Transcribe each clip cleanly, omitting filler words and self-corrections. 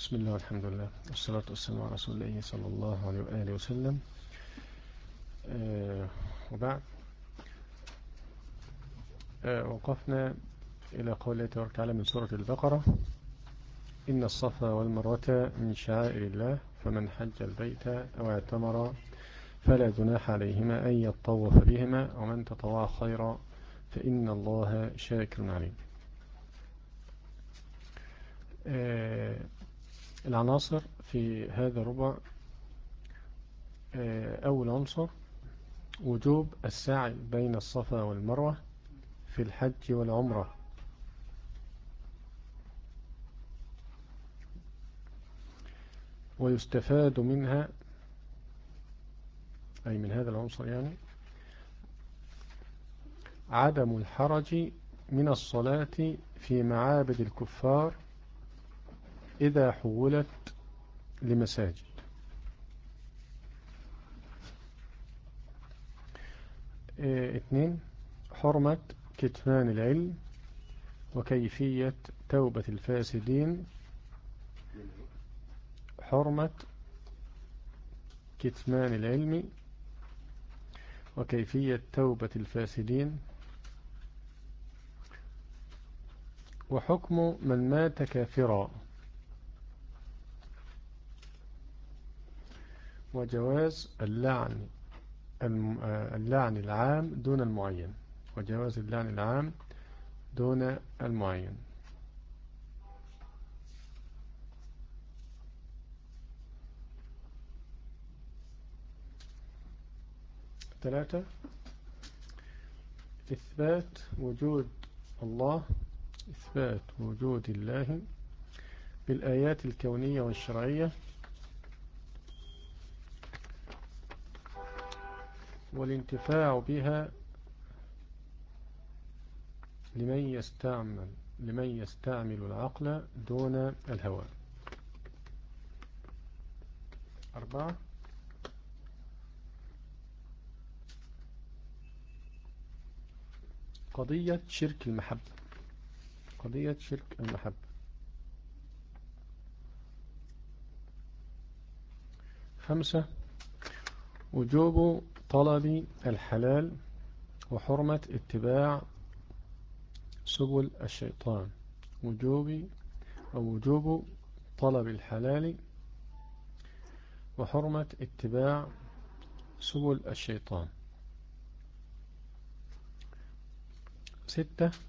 بسم الله والحمد لله والصلاة والسلام على رسول الله صلى الله عليه وآله وسلم. وبعد وقفنا إلى قوله تبارك وتعالى من سورة البقرة: إن الصفا والمروة من شعائر الله فمن حج البيت أو اعتمر فلا جناح عليهما أن يطوف بهما ومن تطوع خيرا فإن الله شاكر عليم. العناصر في هذا الربع: أول عنصر وجوب السعي بين الصفا والمروة في الحج والعمرة، ويستفاد منها أي من هذا العنصر يعني عدم الحرج من الصلاة في معابد الكفار إذا حولت لمساجد. اثنين: حرمة كتمان العلم وكيفية توبة الفاسدين. حرمة كتمان العلم وكيفية توبة الفاسدين، وحكم من مات كافرا، وجواز اللعن العام دون المعين. وجواز اللعن العام دون المعين. ثلاثة: إثبات وجود الله، إثبات وجود الله بالآيات الكونية والشرعية، والانتفاع بها لمن يستعمل العقل دون الهوى. أربعة: قضية شرك المحبة، قضية شرك المحبة. خمسة: وجوب طلب الحلال وحرمة اتباع سبل الشيطان. وجوب طلب الحلال وحرمة اتباع سبل الشيطان. ستة: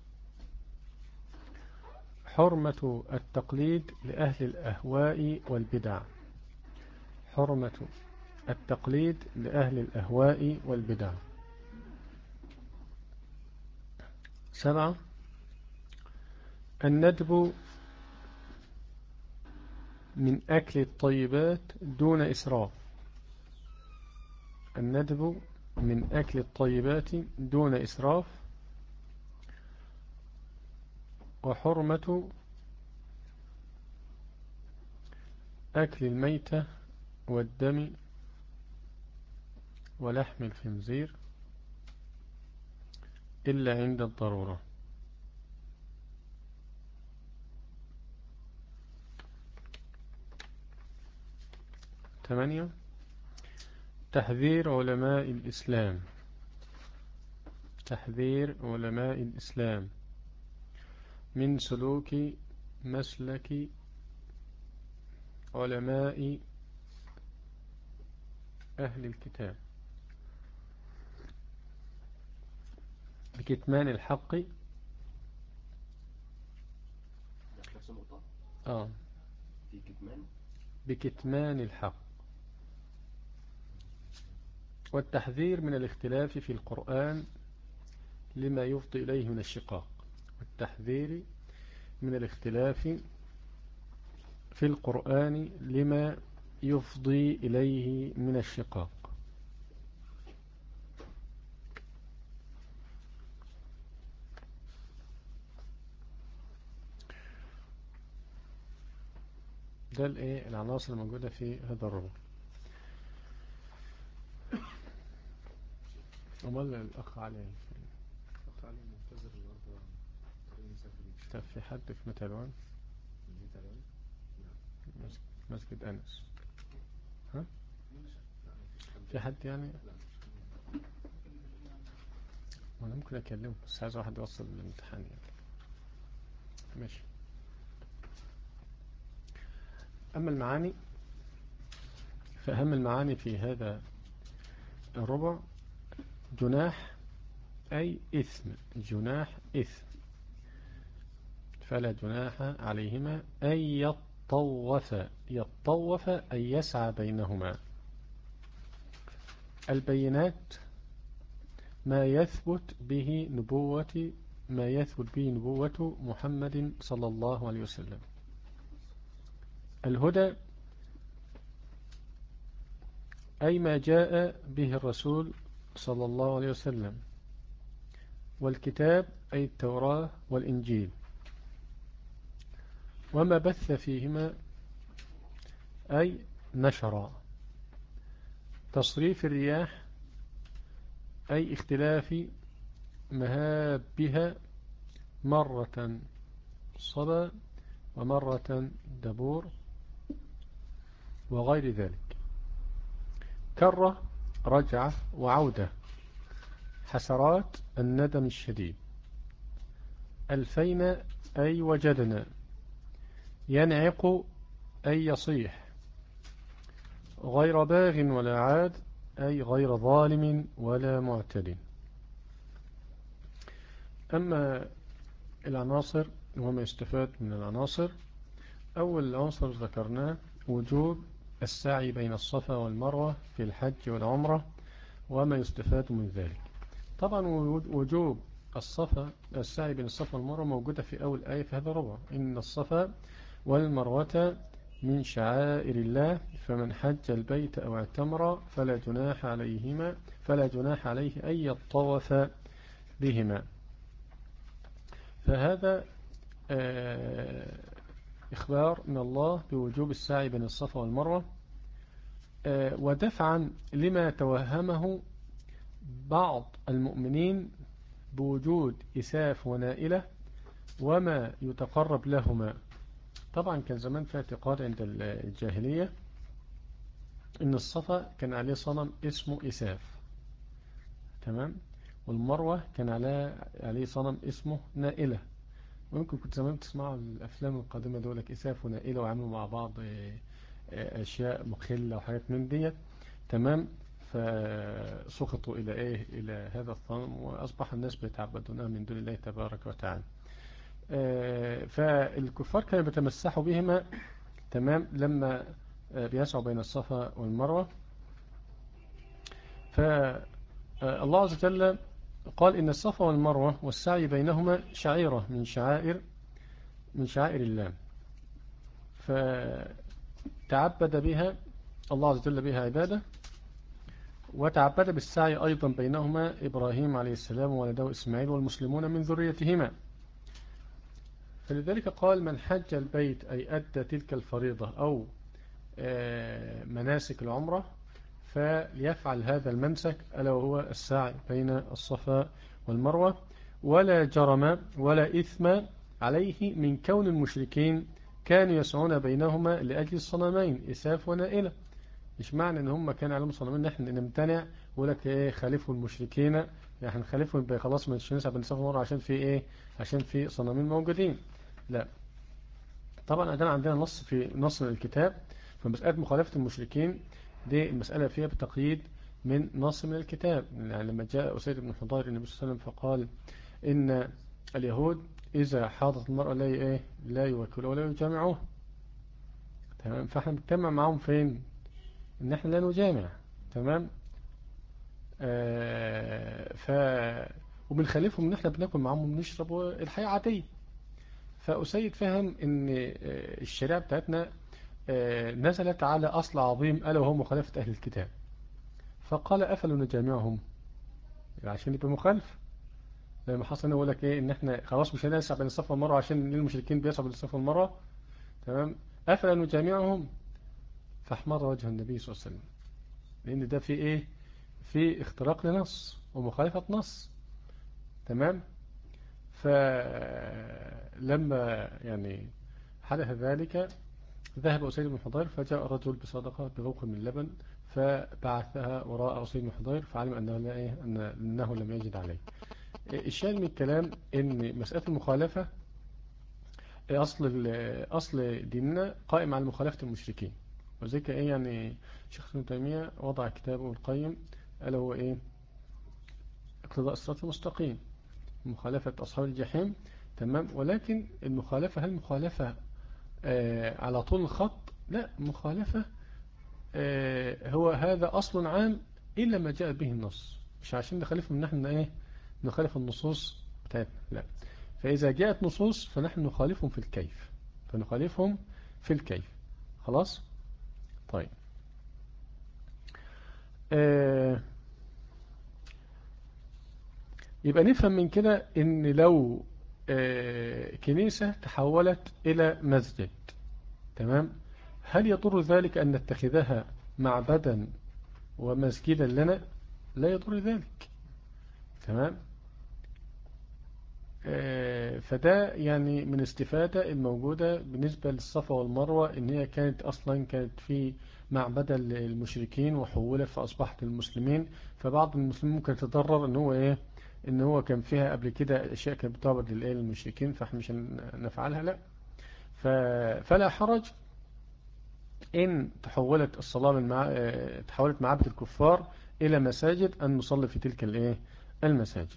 حرمة التقليد لأهل الأهواء والبدع. حرمة التقليد لأهل الأهواء والبدع. سبعة: الندب من أكل الطيبات دون إسراف. الندب من أكل الطيبات دون إسراف، وحرمة أكل الميتة والدم ولحم الخنزير إلا عند الضرورة. 8: تحذير علماء الإسلام، تحذير علماء الإسلام من سلوك مسلك علماء أهل الكتاب بكتمان الحق. بكتمان الحق، والتحذير من الاختلاف في القرآن لما يفضي إليه من الشقاق. والتحذير من الاختلاف في القرآن لما يفضي إليه من الشقاق. ده العناصر الموجودة في هذا الربع. أمال الأخ علي منتظر النهارده. طب في حد في متلوان؟ مسجد أنس. ها؟ في حد يعني؟ أنا ممكن أكلمه بس عايز واحد يوصل للامتحان يعني. ماشي. أما المعاني فأهم المعاني في هذا الربع جناح أي إثم، جناح إثم، فلا جناح عليهما أن يطوف، يطوف أي يسعى بينهما. البينات ما يثبت به نبوة محمد صلى الله عليه وسلم. الهدى أي ما جاء به الرسول صلى الله عليه وسلم. والكتاب أي التوراة والإنجيل وما بث فيهما أي نشر. تصريف الرياح أي اختلاف مهابها، مرة صبا ومرة دبور وغير ذلك. كرة رجعة وعودة، حسرات الندم الشديد. ألفين أي وجدنا، ينعق أي يصيح. غير باغ ولا عاد أي غير ظالم ولا معتد. أما العناصر وما يستفاد من العناصر، أول عنصر ذكرناه وجوب السعي بين الصفا والمروة في الحج والعمرة وما يستفاد من ذلك. طبعا وجوب السعي بين الصفا والمروة موجودة في أول آية في هذا الربع. إن الصفا والمروة من شعائر الله فمن حج البيت أو اعتمر فلا جناح عليه أن يطوف بهما. فهذا إخبار من الله بوجوب السعي بين الصفا والمروة، ودفعا لما توهمه بعض المؤمنين بوجود إساف ونائلة وما يتقرب لهما. طبعا كان زمان في اعتقاد عند الجاهلية إن الصفا كان عليه صنم اسمه إساف، تمام، والمروة كان عليه صنم اسمه نائلة. ممكن كنت زمان تسمعوا الأفلام القادمة دولك إساف ونائلة وعملوا مع بعض أشياء مخلة وحاجات من دي، تمام. فسقطوا إلى هذا الصنم وأصبح الناس بيتعبدونها من دون الله تبارك وتعالى. فالكفار كانوا بيتمسحوا بهما، تمام، لما بيسعوا بين الصفا والمروة. فالله عز وجل قال إن الصفا والمروة والسعي بينهما شعيرة من شعائر الله، فتعبد بها الله عز وجل بها عباده. وتعبد بالسعي أيضا بينهما إبراهيم عليه السلام وولده إسماعيل والمسلمون من ذريتهما. فلذلك قال من حج البيت أي أدى تلك الفريضة أو مناسك العمرة فليفعل هذا المنسك ألا وهو السعي بين الصفا والمروة. ولا جرم ولا إثم عليه من كون المشركين كانوا يسعون بينهما لأجل الصنمين إساف ونائلة. مش معنى ان هم كان عليهم صنمين نحن نمتنع ولك ايه خالفوا المشركين، يعني هنخالفهم خلاص مش نسعى بين الصفا والمروة عشان في ايه، عشان في صنمين موجودين. لا، طبعا عندنا نص في نص الكتاب. فمسألة مخالفة المشركين دي المسألة فيها بتقييد من نص من الكتاب. يعني لما جاء أسيد بن حضير النبي صلى الله عليه وسلم فقال إن اليهود إذا حاضت المرأة لا يوكلوا ولا يجامعوه، تمام. فاحنا بنجتمع معهم فين؟ إن احنا لا نجامع، تمام. ف وبنخالفهم إن احنا بناكل معهم وبنشرب الحياة عادية. فأسيد فهم إن الشريعة بتاعتنا نزلت على أصل عظيم ألا وهو مخالفة أهل الكتاب. فقال أفلوا نجامعهم، عشان يبقى مخالف. لما حصل يقول لك إن إحنا خلاص مش هنسعى بين الصفا والمروة عشان المشركين بيسعوا بين الصفا والمروة، تمام. أفلا نجامعهم، فاحمر وجه النبي صلى الله عليه وسلم، لأن ده في اختراق لنص ومخالفة نص، تمام. فلما يعني حدث ذلك ذهب أسيد بن حضير فجاء رجل بصدقة بذوق من اللبن فبعثها وراء أسيد بن حضير فعلم أنه, لا إيه أنه لم يجد عليه. الشاهد من الكلام أن مسألة المخالفة أصل ديننا قائم على مخالفة المشركين، وذلك إيه يعني شيخ ابن تيمية وضع كتابه القيم ألا هو إيه اقتضاء الصراط المستقيم، مخالفة أصحاب الجحيم. تمام. ولكن المخالفة هل مخالفة على طول الخط؟ لا، مخالفة هو هذا أصل عام إلا ما جاء به النص، مش عشان نخالفهم ان احنا ايه نخالف النصوص بتاعتنا، لا. فإذا جاءت نصوص فنحن نخالفهم في الكيف، فنخالفهم في الكيف. خلاص. طيب يبقى نفهم من كده ان لو كنيسة تحولت إلى مسجد، تمام، هل يضر ذلك أن نتخذها معبدا ومسجدا لنا؟ لا يضر ذلك. تمام. فده يعني من استفادة الموجودة بالنسبة للصفا والمروة، ان هي كانت اصلا كانت في معبدا للمشركين وحولت فاصبحت المسلمين. فبعض المسلمين ممكن يتضرر ان هو ايه ان هو كان فيها قبل كده اشياء كانت بتعبد للمشركين فاحنا مش نفعلها، لا. فلا حرج ان تحولت الصلاة تحولت معابد الكفار الى مساجد ان نصلي في تلك المساجد.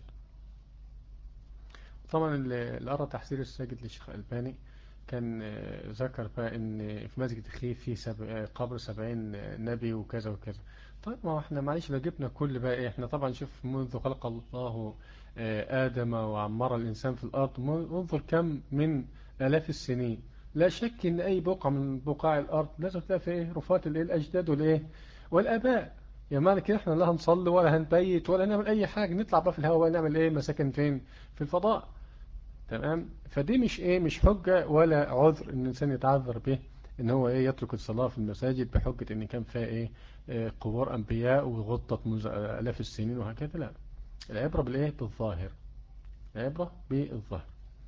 طبعا اللي قرأ تحذير الساجد للشيخ الألباني كان ذكر بقى ان في مسجد خيف فيه قبر 70 نبي وكذا وكذا. طيب ما احنا معلش لو جبنا كل بقى احنا طبعا شوف منذ خلق الله آدم وعمر الإنسان في الأرض انظر كم من آلاف السنين. لا شك ان اي بقعة من بقاع الأرض لازم تلاقي فيه رفات الأجداد والآباء. يعني معنى كده احنا لا هنصلي ولا هنبيت ولا نعمل اي حاجة، نطلع بقى في الهواء نعمل مساكن فين؟ في الفضاء. تمام. فدي مش حجة ولا عذر ان الانسان يتعذر به ان هو يترك الصلاة في المساجد بحجة ان كان فيها قبور انبياء وغطت منذ الاف السنين وهكذا. لا، العبرة بالظاهر. العبرة بالظاهر.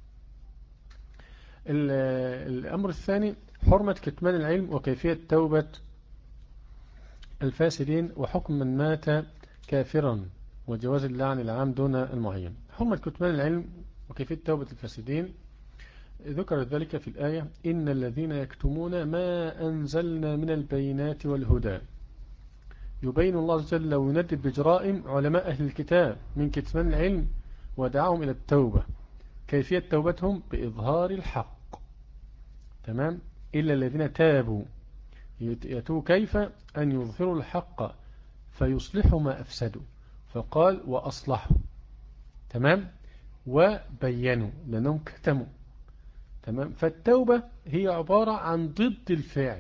الامر الثاني حرمة كتمان العلم وكيفية توبة الفاسدين وحكم من مات كافرا وجواز اللعن العام دون المعين. حرمة كتمان العلم وكيفية توبة الفاسدين ذكر ذلك في الآية إن الذين يكتمون ما أنزلنا من البينات والهدى يبين الله عز وجل ويندد بجرائم علماء أهل الكتاب من كتمان العلم ودعاهم إلى التوبة. كيفية توبتهم بإظهار الحق. تمام. إلا الذين تابوا يتوب كيف أن يظهروا الحق فيصلحوا ما أفسدوا، فقال وأصلحوا. تمام. وبينوا لأنهم كتموا. تمام. فالتوبة هي عبارة عن ضد الفعل.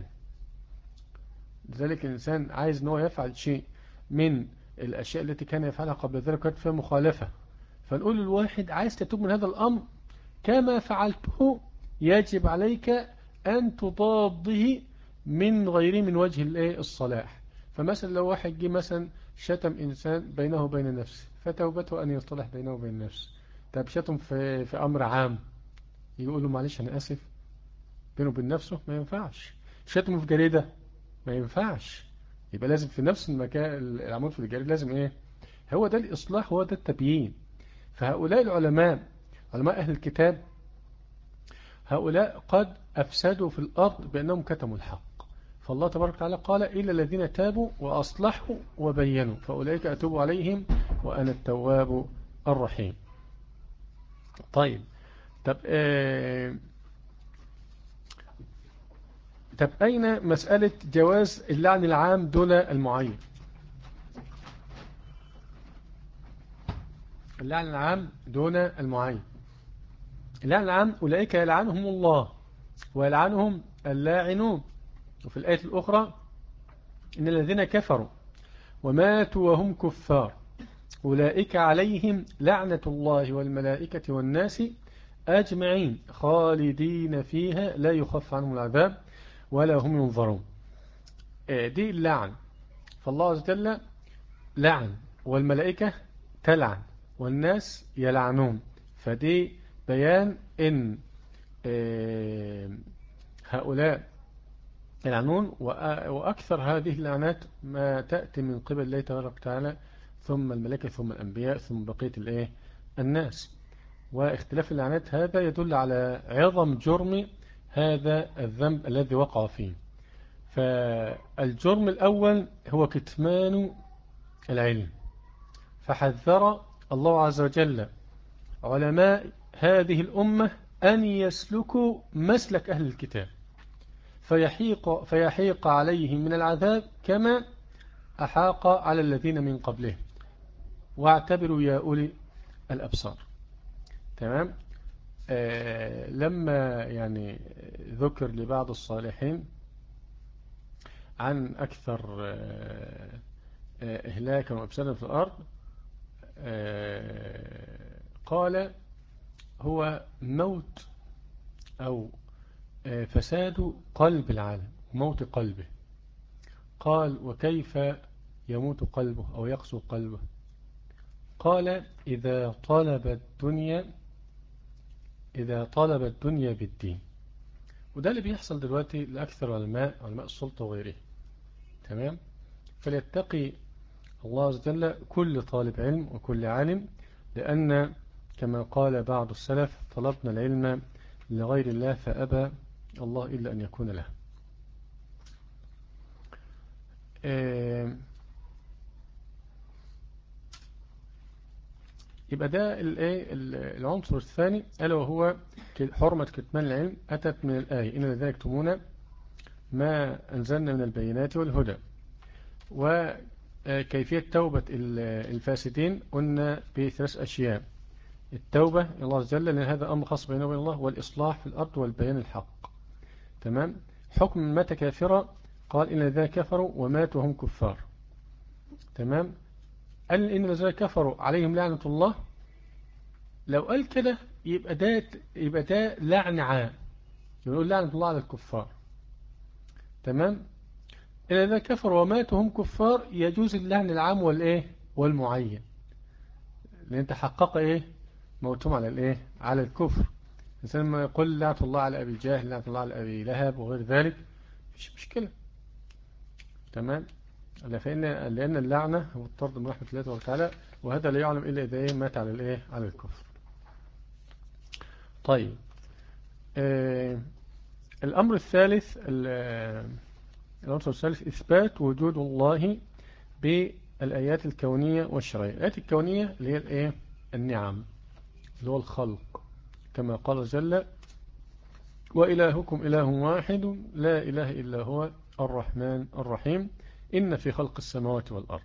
لذلك الإنسان عايز أنه يفعل شيء من الأشياء التي كان يفعلها قبل ذلك كانت فيها مخالفة، فنقول للواحد عايز تتوب من هذا الأمر كما فعلته يجب عليك أن تضاده من غيره من وجه الصلاح. فمثلا لو واحد جه مثلا شتم إنسان بينه وبين نفسه فتوبته أن يصطلح بينه وبين نفسه. طب شتم في أمر عام يقول له معلش أنا آسف بينه وبين نفسه؟ ما ينفعش. شتمه في جريدة؟ ما ينفعش. يبقى لازم في نفس المكان العمود في الجريدة لازم هو ده الإصلاح، هو ده التبيين. فهؤلاء العلماء علماء أهل الكتاب هؤلاء قد أفسدوا في الأرض بأنهم كتموا الحق، فالله تبارك وتعالى قال إلا الذين تابوا وأصلحوا وبينوا فأولئك أتوب عليهم وأنا التواب الرحيم. طيب. طب طب أين مسألة جواز اللعن العام دون المعين؟ اللعن العام دون المعين. اللعن العام أولئك يلعنهم الله ويلعنهم اللاعنون. وفي الآية الأخرى إن الذين كفروا وماتوا وهم كفار أولئك عليهم لعنة الله والملائكة والناس أجمعين خالدين فيها لا يخف عنهم العذاب ولا هم ينظرون. دي اللعن. فالله عز وجل لعن والملائكة تلعن والناس يلعنون. فدي بيان إن هؤلاء يلعنون. وأكثر هذه اللعنات ما تأتي من قبل الله تبارك وتعالى، ثم الملائكة، ثم الأنبياء، ثم بقية الناس. واختلاف اللعنات هذا يدل على عظم جرم هذا الذنب الذي وقع فيه. فالجرم الأول هو كتمان العلم، فحذر الله عز وجل علماء هذه الأمة أن يسلكوا مسلك أهل الكتاب، فيحيق عليهم من العذاب كما أحاق على الذين من قبلهم. واعتبروا يا أولي الأبصار. تمام. لما يعني ذكر لبعض الصالحين عن أكثر إهلاكا وإفسادا في الأرض، قال هو موت أو فساد قلب العالم، موت قلبه. قال وكيف يموت قلبه أو يقسو قلبه؟ قال إذا طلب الدنيا بالدين. وده اللي بيحصل دلوقتي لأكثر علماء السلطة وغيره. تمام. فليتقي الله عز وجل كل طالب علم وكل عالم، لأن كما قال بعض السلف طلبنا العلم لغير الله فأبى الله إلا أن يكون له. يبقى ده العنصر الثاني، ألا وهو حرمة كتمان العلم، أتت من الآية إن الذين يكتمون ما أنزلنا من البينات والهدى. وكيفية توبة الفاسدين قلنا بثلاث أشياء: التوبة إلى الله عز وجل، لأن هذا أمر خاص بينه وبين الله، والإصلاح في الأرض، والبيان الحق. تمام. حكم مات كافرا، قال إن الذين كفروا وماتوا هم كفار. تمام. قال إن الذين كفروا عليهم لعنة الله. لو قال كده يبقى ده لعن عام، يقول لعنة الله على الكفار. تمام. إن الذين كفروا وماتوا هم كفار، يجوز اللعن العام والمعين، لأن انت حقق موتهم على على الكفر. الإنسان لما يقول لعنة الله على أبي الجاهل، لعنة الله على أبي لهب وغير ذلك، مش مشكلة. تمام. لأن اللعنة هو الطرد من رحمة الله تعالى، وهذا لا يعلم إلا إذا مات على الكفر. طيب. الأمر الثالث، العنصر الثالث، إثبات وجود الله بالآيات الكونية والشرعية. الآيات الكونية اللي هي النعم، اللي هو الخلق، كما قال جل وإلهكم إله واحد لا إله إلا هو الرحمن الرحيم إن في خلق السماوات والأرض.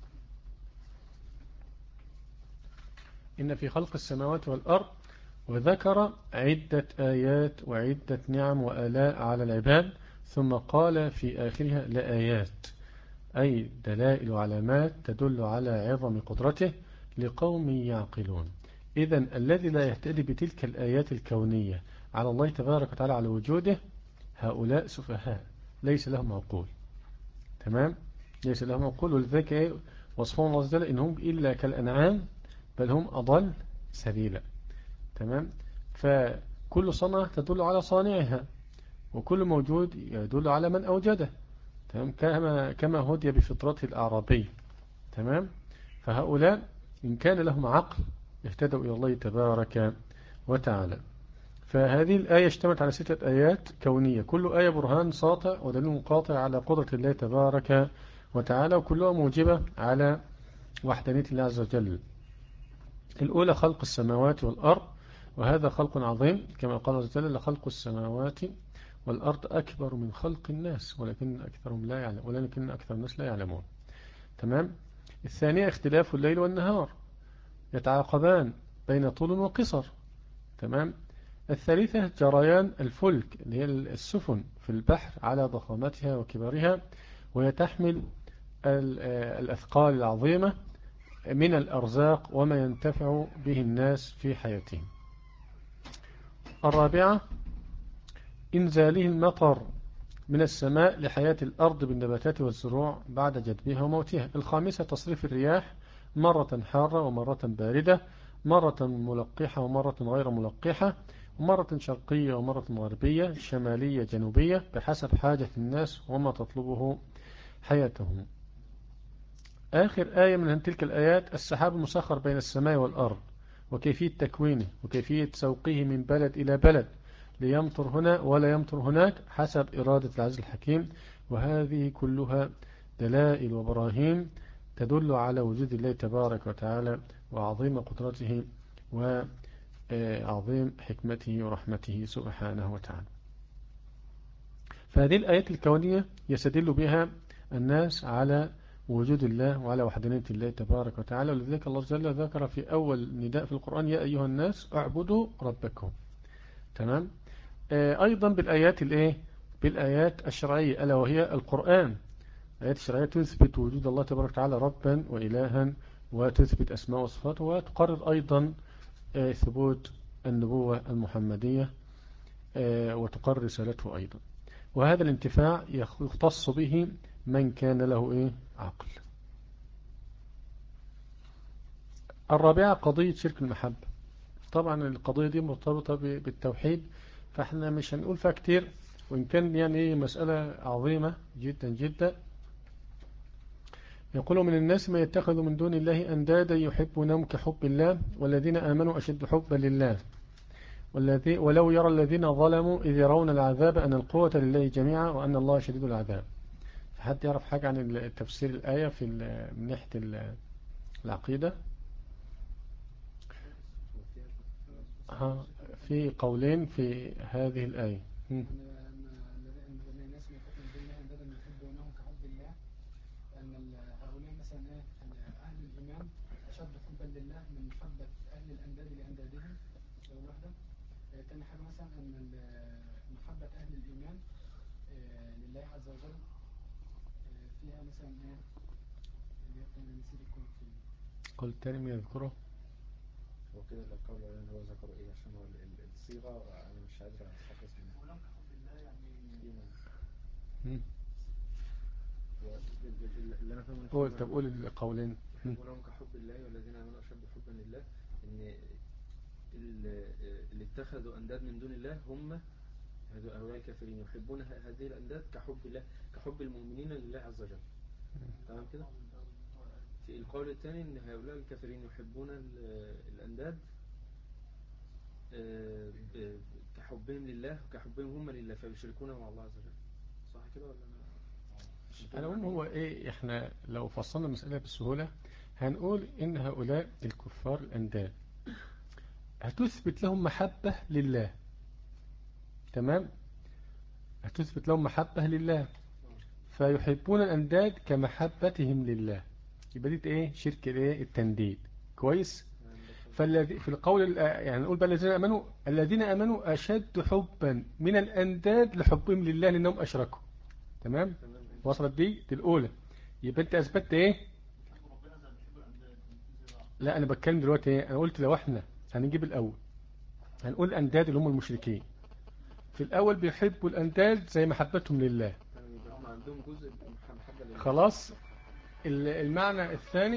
إن في خلق السماوات والأرض، وذكر عدة آيات وعدة نعم وآلاء على العباد، ثم قال في آخرها لآيات، أي دلائل وعلامات تدل على عظم قدرته لقوم يعقلون. إذن الذي لا يهتدي بتلك الآيات الكونية على الله تبارك وتعالى على وجوده، هؤلاء سفهاء ليس لهم عقول. تمام. ليس لهم عقول، ولذلك وصفهم الله عز وجل إنهم إلا كالأنعام بل هم أضل سبيلا. تمام. فكل صنعة تدل على صانعها، وكل موجود يدل على من أوجده. تمام. كما هدي بفطرته الأعرابي. تمام. فهؤلاء إن كان لهم عقل اهتدوا إلى الله تبارك وتعالى. فهذه الآية اشتملت على 6 آيات كونية، كل آية برهان ساطع ودليل قاطع على قدرة الله تبارك وتعالى، وكلها موجبة على وحدانية الله عز وجل. الأولى خلق السماوات والأرض، وهذا خلق عظيم، كما قال عز وجل لخلق السماوات والأرض أكبر من خلق الناس ولكن أكثر الناس لا يعلمون. تمام. الثانية اختلاف الليل والنهار، يتعاقبان بين طول وقصر. تمام. الثالثة جريان الفلك، اللي هي السفن في البحر على ضخامتها وكبرها، وهي تحمل الأثقال العظيمة من الأرزاق وما ينتفع به الناس في حياتهم. الرابعة إنزاله المطر من السماء لحياة الأرض بالنباتات والزروع بعد جدبها وموتها. الخامسة تصريف الرياح، مرة حارة ومرة باردة، مرة ملقحة ومرة غير ملقحة، مرة شرقية ومرة غربية، شمالية جنوبية، بحسب حاجة الناس وما تطلبه حياتهم. آخر آية من تلك الآيات: السحاب المسخر بين السماء والأرض وكيفية تكوينه وكيفية سوقه من بلد إلى بلد ليمطر هنا ولا يمطر هناك حسب إرادة العزيز الحكيم. وهذه كلها دلائل وبراهين تدل على وجود الله تبارك وتعالى وعظيم قدرته وعظيم حكمته ورحمته سبحانه وتعالى. فهذه الآيات الكونية يستدل بها الناس على وجود الله وعلى وحدانية الله تبارك وتعالى. ولذلك الله جل ذكر في أول نداء في القرآن: يا أيها الناس اعبدوا ربكم. تمام. أيضا بالآيات الشرعية، ألا وهي القرآن. الآيات الشرعية تثبت وجود الله تبارك وتعالى ربا وإلها، وتثبت أسماء وصفاته، وتقرر أيضا ثبوت النبوة المحمدية، وتقرر رسالته أيضا. وهذا الانتفاع يختص به من كان له عقل. الرابعة قضية شرك المحبة. طبعا القضية دي مرتبطة بالتوحيد، فاحنا مش هنقول فيها كتير، وإن كان يعني مسألة عظيمة جدا جدا. يقول: من الناس ما يتخذ من دون الله أندادا يحبونهم كحب الله والذين آمنوا أشد حبا لله ولو يرى الذين ظلموا إذ يرون العذاب أن القوة لله جميعا وأن الله شديد العذاب. حد يعرف حاجة عن تفسير الآية من ناحية العقيدة؟ في قولين في هذه الآية. أشد حبا لله من محبة أهل الأنداد لأندادهم. تاني حاجة مثلا أن محبة أهل الإيمان لله عز وجل فيها مثلا اللي نسيت الكل فيه. قل تاني من يذكره. هو كده القول اللي هو ذكره إيه؟ عشان هو الصيغة أنا مش قادر أستحقص منها. ولم كحب الله يعني اللي أنا فاهمه. طب قول القولين. يحبونهم كحب الله والذين آمنوا أشد حبا لله. إن اللي اتخذوا أنداد من دون الله هم هؤلاء الكافرين يحبون هذه الأنداد كحب الله، كحب المؤمنين لله عز وجل. تمام كده. في القول الثاني إن هؤلاء الكافرين يحبون الأنداد كحبهم لله وكحبهم هم لله فيشركونه مع الله عز وجل. صح كده ولا أنا هو إحنا لو فصلنا المسألة بسهولة هنقول إن هؤلاء الكفار الأنداد هتثبت لهم محبة لله. تمام. هتثبت لهم محبة لله فيحبون الأنداد كمحبتهم لله. يبقى دي شرك التنديد. كويس. فالذي في القول يعني نقول بقى الذين آمنوا أشد حبا من الأنداد لحبهم لله لأنهم أشركوا. تمام. وصلت دي الأولى. يبقى أنت أثبتت لا أنا بتكلم دلوقتي أنا قلت لو احنا هنجيب الأول هنقول الأنداد اللي هم المشركين في الأول بيحبوا الأنداد زي محبتهم لله. عندهم جزء محبة لله. خلاص. المعنى الثاني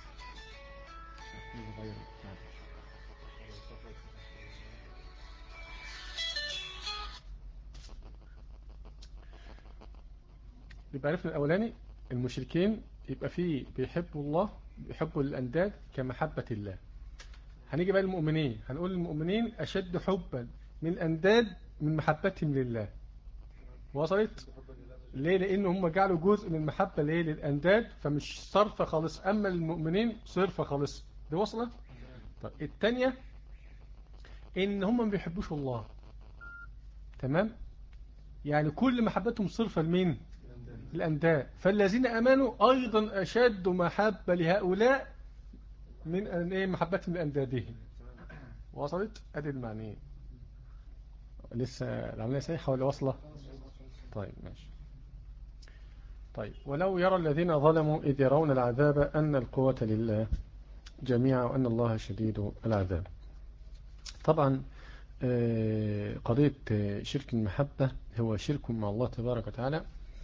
يبقى عرفنا الأولاني المشركين يبقى فيه بيحبوا الله بيحبوا الأنداد كمحبة الله. هنيجي بقى المؤمنين هنقول المؤمنين أشد حبا من الأنداد من محبتهم لله. وصلت؟ ليه؟ لأن هم جعلوا جزء من المحبة للأنداد فمش صرفة خالص، أما المؤمنين صرفة خالص. دي وصلت؟ طيب الثانية إن هم ما بيحبوش الله. تمام؟ يعني كل محبتهم صرفة لمين؟ الأنداد. فالذين أمنوا أيضا أشد محبة لهؤلاء من محبتهم لأندادهم. وصلت؟ أدي المعنيين. لسه العملية صحيحة ولا واصلة؟ طيب ماشي. طيب ولو يرى الذين ظلموا إذ يرون العذاب أن القوة لله جميعا وأن الله شديد العذاب. طبعا قضية شرك المحبة هو شرك مع الله تبارك وتعالى،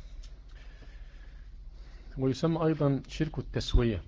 ويسمى أيضا شرك التسوية.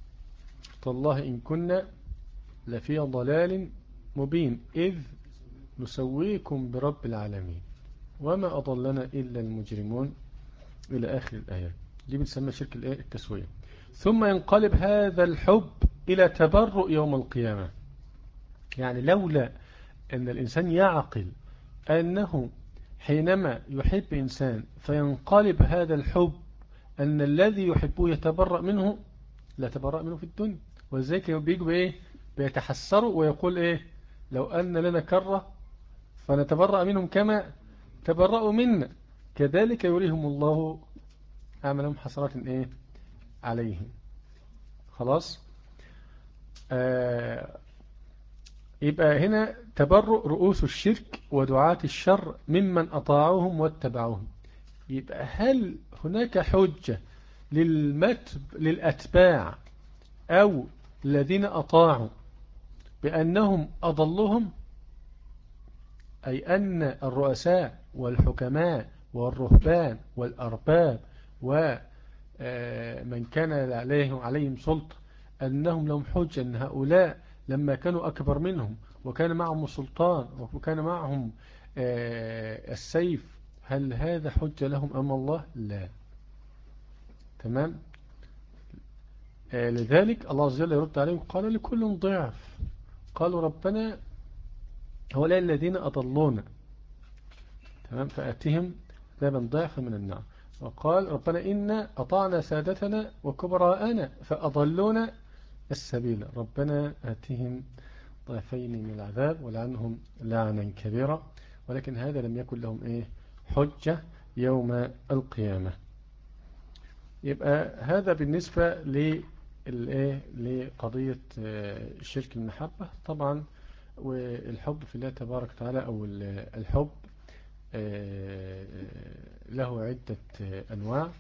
تالله إن كنا لفي ضلال مبين إذ نسويكم برب العالمين وما أضلنا إلا المجرمون إلى آخر الآية. دي بنسمى شرك التسوية. ثم ينقلب هذا الحب إلى تبرؤ يوم القيامة. يعني لولا أن الإنسان يعقل أنه حينما يحب إنسان فينقلب هذا الحب أن الذي يحبه يتبرأ منه، لا تبرأ منه في الدنيا. وذلك بيجوا بإيه؟ بيتحسروا ويقول إيه؟ لو أن لنا كرة فنتبرأ منهم كما تبرأوا منا كذلك يريهم الله أعملهم حسرات إيه؟ عليهم. خلاص. يبقى هنا تبرؤ رؤوس الشرك ودعاة الشر ممن أطاعوهم واتبعوهم. يبقى هل هناك حجة للأتباع أو الذين أطاعوا بأنهم أضلهم؟ أي أن الرؤساء والحكماء والرهبان والأرباب ومن كان عليهم سلطة أنهم لهم حجة أن هؤلاء لما كانوا أكبر منهم وكان معهم سلطان وكان معهم السيف، هل هذا حجة لهم أمام الله؟ لا. تمام. لذلك الله عز وجل يرد عليهم قال لكل ضعف. قالوا ربنا هؤلاء الذين أضلونا، تمام، فأتهم ذابا ضعفا من النار. وقال ربنا إنا أطعنا سادتنا وكبراءنا فأضلونا السبيل، ربنا آتهم ضعفين من العذاب ولعنهم لعنا كبيرا. ولكن هذا لم يكن لهم حجة يوم القيامة. يبقى هذا بالنسبة لقضية شرك المحبة. طبعا والحب في الله تبارك وتعالى أو الحب له عدة أنواع.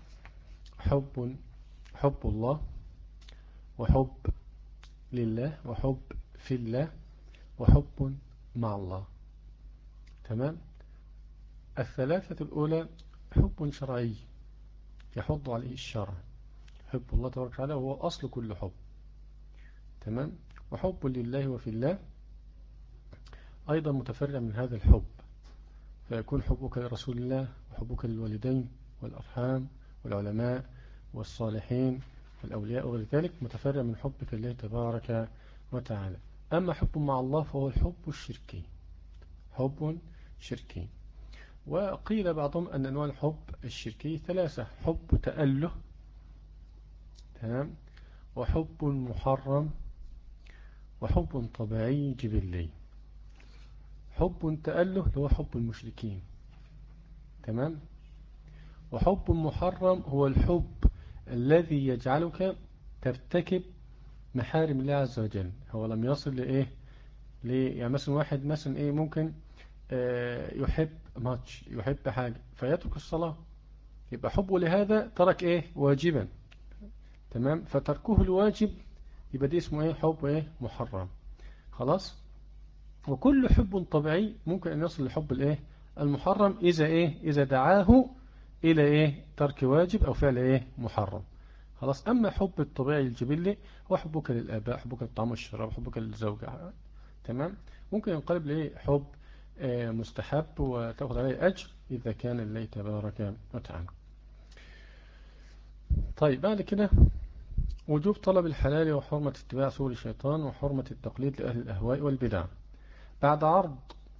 حب الله، وحب لله، وحب في الله، وحب مع الله. تمام. الثلاثة الأولى حب شرعي يحض عليه الشرع، حب الله تبارك وتعالى وهو أصل كل حب. تمام. وحب لله وفي الله أيضا متفرع من هذا الحب، فيكون حبك لرسول الله وحبك للوالدين والأرحام والعلماء والصالحين والأولياء وغير ذلك متفرع من حبك لله تبارك وتعالى. أما حب مع الله فهو الحب الشركي، حب شركي. وقيل بعضهم أن أنواع الحب الشركي ثلاثة: حب تأله، تمام، وحب محرم، وحب طبيعي جبلي. حب تأله هو حب المشركين، تمام. وحب محرم هو الحب الذي يجعلك ترتكب محارم الله عز وجل. هو لم يصل يعني مثلا واحد مثلا ممكن يحب ماتش، يحب حاجة فيترك الصلاة، يبقى حبه لهذا ترك واجبا، تمام، فتركه الواجب يبقى دي اسمه حب محرم. خلاص. وكل حب طبيعي ممكن أن يصل لحب المحرم إذا دعاه إلى ترك واجب أو فعل محرم. خلاص. أما حب الطبيعي الجبلي هو حبك للآباء، حبك للطعام والشراب، حبك للزوجة، تمام، ممكن ينقلب حب مستحب وتأخذ عليه أجر إذا كان لله تبارك وتعالى. طيب بعد كده وجوب طلب الحلال وحرمة اتباع سبل الشيطان وحرمة التقليد لأهل الأهواء والبدع. بعد عرض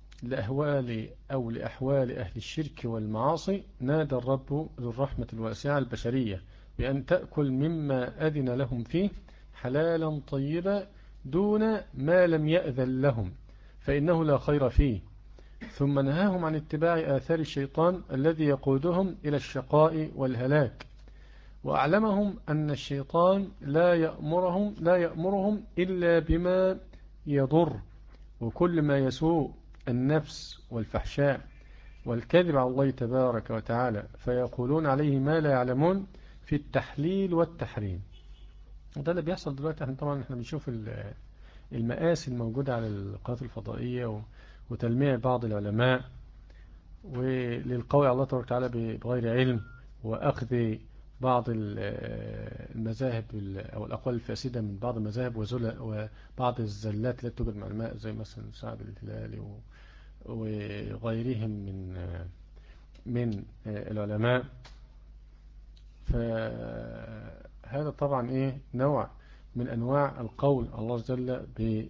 لأحوال أهل الشرك والمعاصي نادى الرب ذو الرحمة الواسعة البشرية بأن تأكل مما أذن لهم فيه حلالا طيبا دون ما لم يأذن لهم فإنه لا خير فيه. ثم نهاهم عن اتباع آثار الشيطان الذي يقودهم إلى الشقاء والهلاك، وأعلمهم أن الشيطان لا يأمرهم إلا بما يضر وكل ما يسوء النفس والفحشاء والكذب على الله تبارك وتعالى، فيقولون عليه ما لا يعلمون في التحليل والتحريم. وده اللي بيحصل دلوقتي. طبعا احنا بنشوف المآسي الموجودة على القنوات الفضائية وتلميع بعض العلماء وللقول على الله تبارك وتعالى بغير علم، وأخذ بعض المذاهب أو الأقوال الفاسدة من بعض المذاهب وبعض الزلات التي توجد مع الماء زي مثلا سعد الهلالي وغيرهم من العلماء. فهذا طبعا نوع من أنواع القول الله عز وجل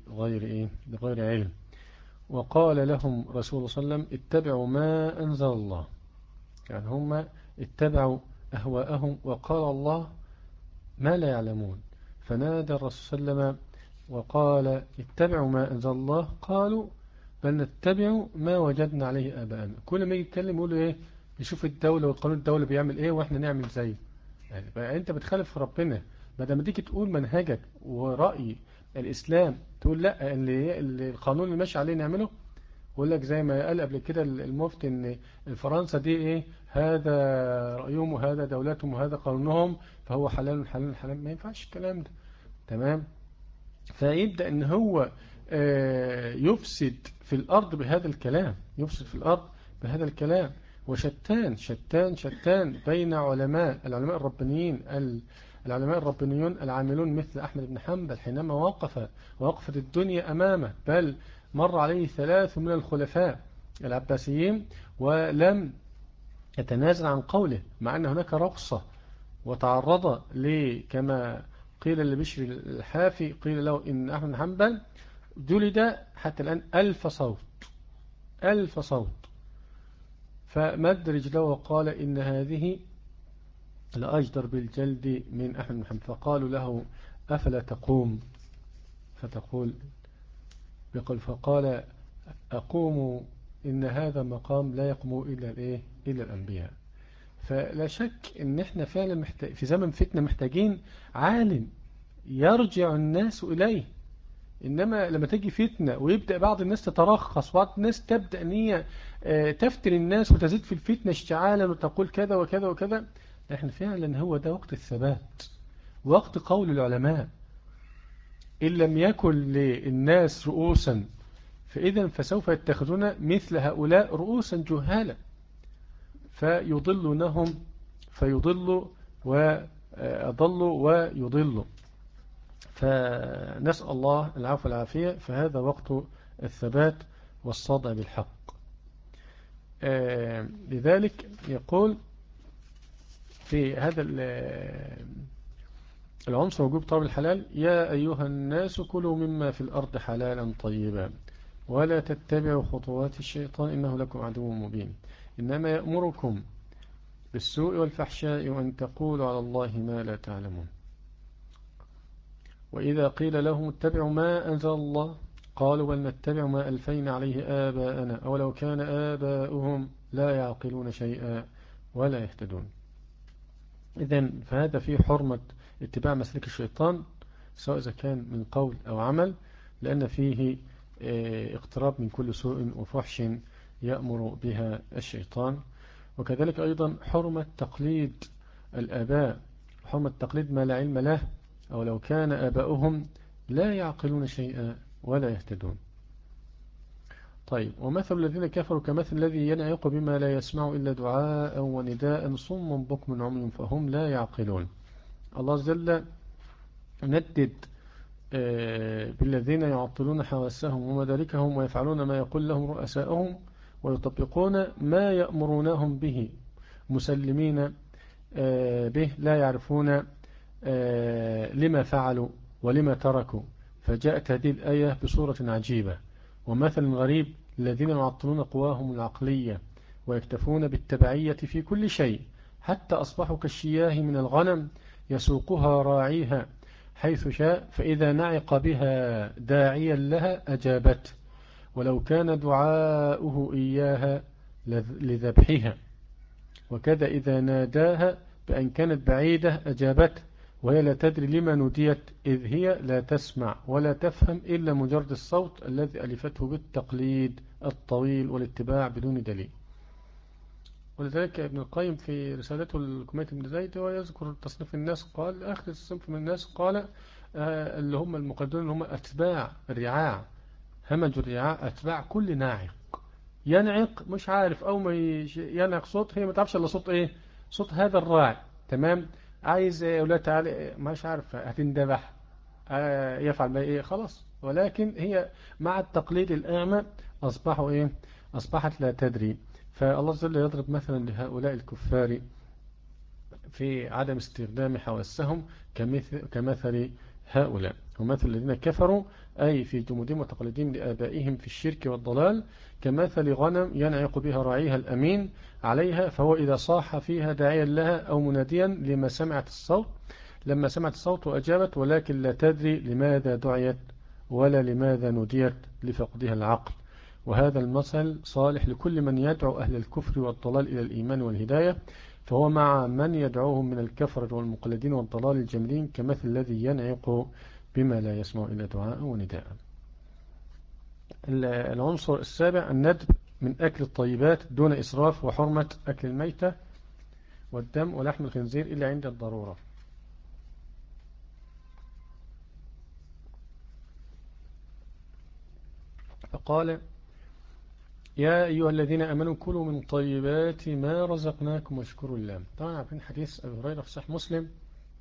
بغير علم. وقال لهم رسول صلى الله عليه وسلم اتبعوا ما أنزل الله، يعني هم اتبعوا أهواءهم، وقال الله ما لا يعلمون. فنادى الرسول صلى الله عليه وسلم وقال اتبعوا ما أنزل الله، قالوا بل نتبع ما وجدنا عليه آباءنا. كل ما يتكلم يقولوا نشوف الدولة وقانون الدولة بيعمل واحنا نعمل زيه. يعني بقى انت بتخالف ربنا، بدل ما تيجي تقول منهجك ورأي الإسلام تقول لا اللي القانون اللي ماشي عليه نعمله. يقول لك زي ما قال قبل كده المفتي ان فرنسا دي هذا رأيهم وهذا دولتهم وهذا قانونهم فهو حلال حلال حلال. ما ينفعش الكلام ده. تمام. فيبدأ ان هو يفسد في الأرض بهذا الكلام، يفسد في الأرض بهذا الكلام. وشتان شتان شتان بين العلماء الربانيين، العلماء الربانيون العاملون مثل أحمد بن حنبل حينما وقفت الدنيا أمامه، بل مر عليه 3 من الخلفاء العباسيين ولم يتنازل عن قوله، مع أن هناك رخصة. وتعرض كما قيل لبشر الحافي، قيل له إن أحمد بن حنبل جلد حتى الآن 1000 صوت، 1000 صوت. فمد رجله وقال إن هذه لأجدر بالجلد من أحمد بن حنبل. فقالوا له أفلا تقوم فتقول بقول، فقال أقوم إن هذا مقام لا يقوم إلا الأنبياء. فلا شك إن إحنا فعلا في زمن فتنة محتاجين عالم يرجع الناس إليه. إنما لما تجي فتنة ويبدأ بعض الناس تترخص، بعض الناس تبدأ أن هي تفتن الناس وتزيد في الفتنة اشتعالا وتقول كذا وكذا وكذا. إحنا فعلا هو ده وقت الثبات، وقت قول العلماء. إن لم يكن للناس رؤوسا فسوف يتخذون مثل هؤلاء رؤوسا جهالا فيضلونهم فيضلوا وأضلوا ويضلوا. فنسأل الله العفو والعافية. فهذا وقت الثبات والصدع بالحق. لذلك يقول في هذا العنصر وجوب طلب الحلال: يا أيها الناس كلوا مما في الأرض حلالا طيبا ولا تتبعوا خطوات الشيطان إنه لكم عدو مبين إنما يأمركم بالسوء والفحشاء وأن تقولوا على الله ما لا تعلمون. وإذا قيل لهم اتبعوا ما أنزل الله قالوا بل نتبع ما ألفينا عليه آباءنا أولو كان آباؤهم لا يعقلون شيئا ولا يهتدون. إذن فهذا فيه حرمة اتباع مسلك الشيطان سواء إذا كان من قول أو عمل، لأن فيه اقتراب من كل سوء وفحش يأمر بها الشيطان. وكذلك أيضا حرمة تقليد الآباء، حرمة تقليد ما لا علم له أو لو كان آباؤهم لا يعقلون شيئا ولا يهتدون. طيب، ومثل الذين كفروا كمثل الذي ينعق بما لا يسمع إلا دعاء ونداء صم بكم عمي فهم لا يعقلون. الله عز وجل ندد بالذين يعطلون حواسهم ومداركهم ويفعلون ما يقول لهم رؤساءهم ويطبقون ما يأمرونهم به مسلمين به لا يعرفون لما فعلوا ولما تركوا. فجاءت هذه الآية بصورة عجيبة. ومثل غريب الذين يعطلون قواهم العقلية ويكتفون بالتبعية في كل شيء حتى أصبحوا كالشياه من الغنم يسوقها راعيها حيث شاء فإذا نعق بها داعيا لها أجابت ولو كان دعاؤه إياها لذبحها وكذا إذا ناداها بأن كانت بعيدة أجابت وهي لا تدري لما نديت إذ هي لا تسمع ولا تفهم إلا مجرد الصوت الذي ألفته بالتقليد الطويل والاتباع بدون دليل. ولذلك ابن القيم في رسالته الكمية بن زيد ويذكر تصنيف الناس قال آخر الصنف من الناس قال اللي هم المقدمين اللي هم أتباع الرعاع، همج الرعاع أتباع كل ناعق ينعق مش عارف أو ما ينعق صوت هي ما تعرفش إلا صوت إيه، صوت هذا الراعي. تمام، عايز أولاد تعالى مش عارف هتندبح يفعل ما إيه خلاص. ولكن هي مع التقليد الأعمى أصبحوا إيه، أصبحت لا تدري. فالله جل يضرب مثلا لهؤلاء الكفار في عدم استخدام حواسهم كمثل هؤلاء، ومثل الذين كفروا أي في جمودهم وتقليدهم لآبائهم في الشرك والضلال كمثل غنم ينعق بها راعيها الأمين عليها، فهو إذا صاح فيها داعيا لها أو مناديا لما سمعت الصوت وأجابت، ولكن لا تدري لماذا دعيت ولا لماذا نوديت لفقدها العقل. وهذا المثل صالح لكل من يدعو أهل الكفر والضلال إلى الإيمان والهداية، فهو مع من يدعوهم من الكفرة والمقلدين والضلال الجملين كمثل الذي ينعق بما لا يسمع إلا دعاء ونداء. العنصر السابع الندب من أكل الطيبات دون إسراف، وحرمة أكل الميتة والدم ولحم الخنزير إلا عند الضرورة. فقال يا أيها الذين آمنوا كلوا من طيبات ما رزقناكم واشكروا الله. طبعا عارفين حديث أبي هريرة في صحيح مسلم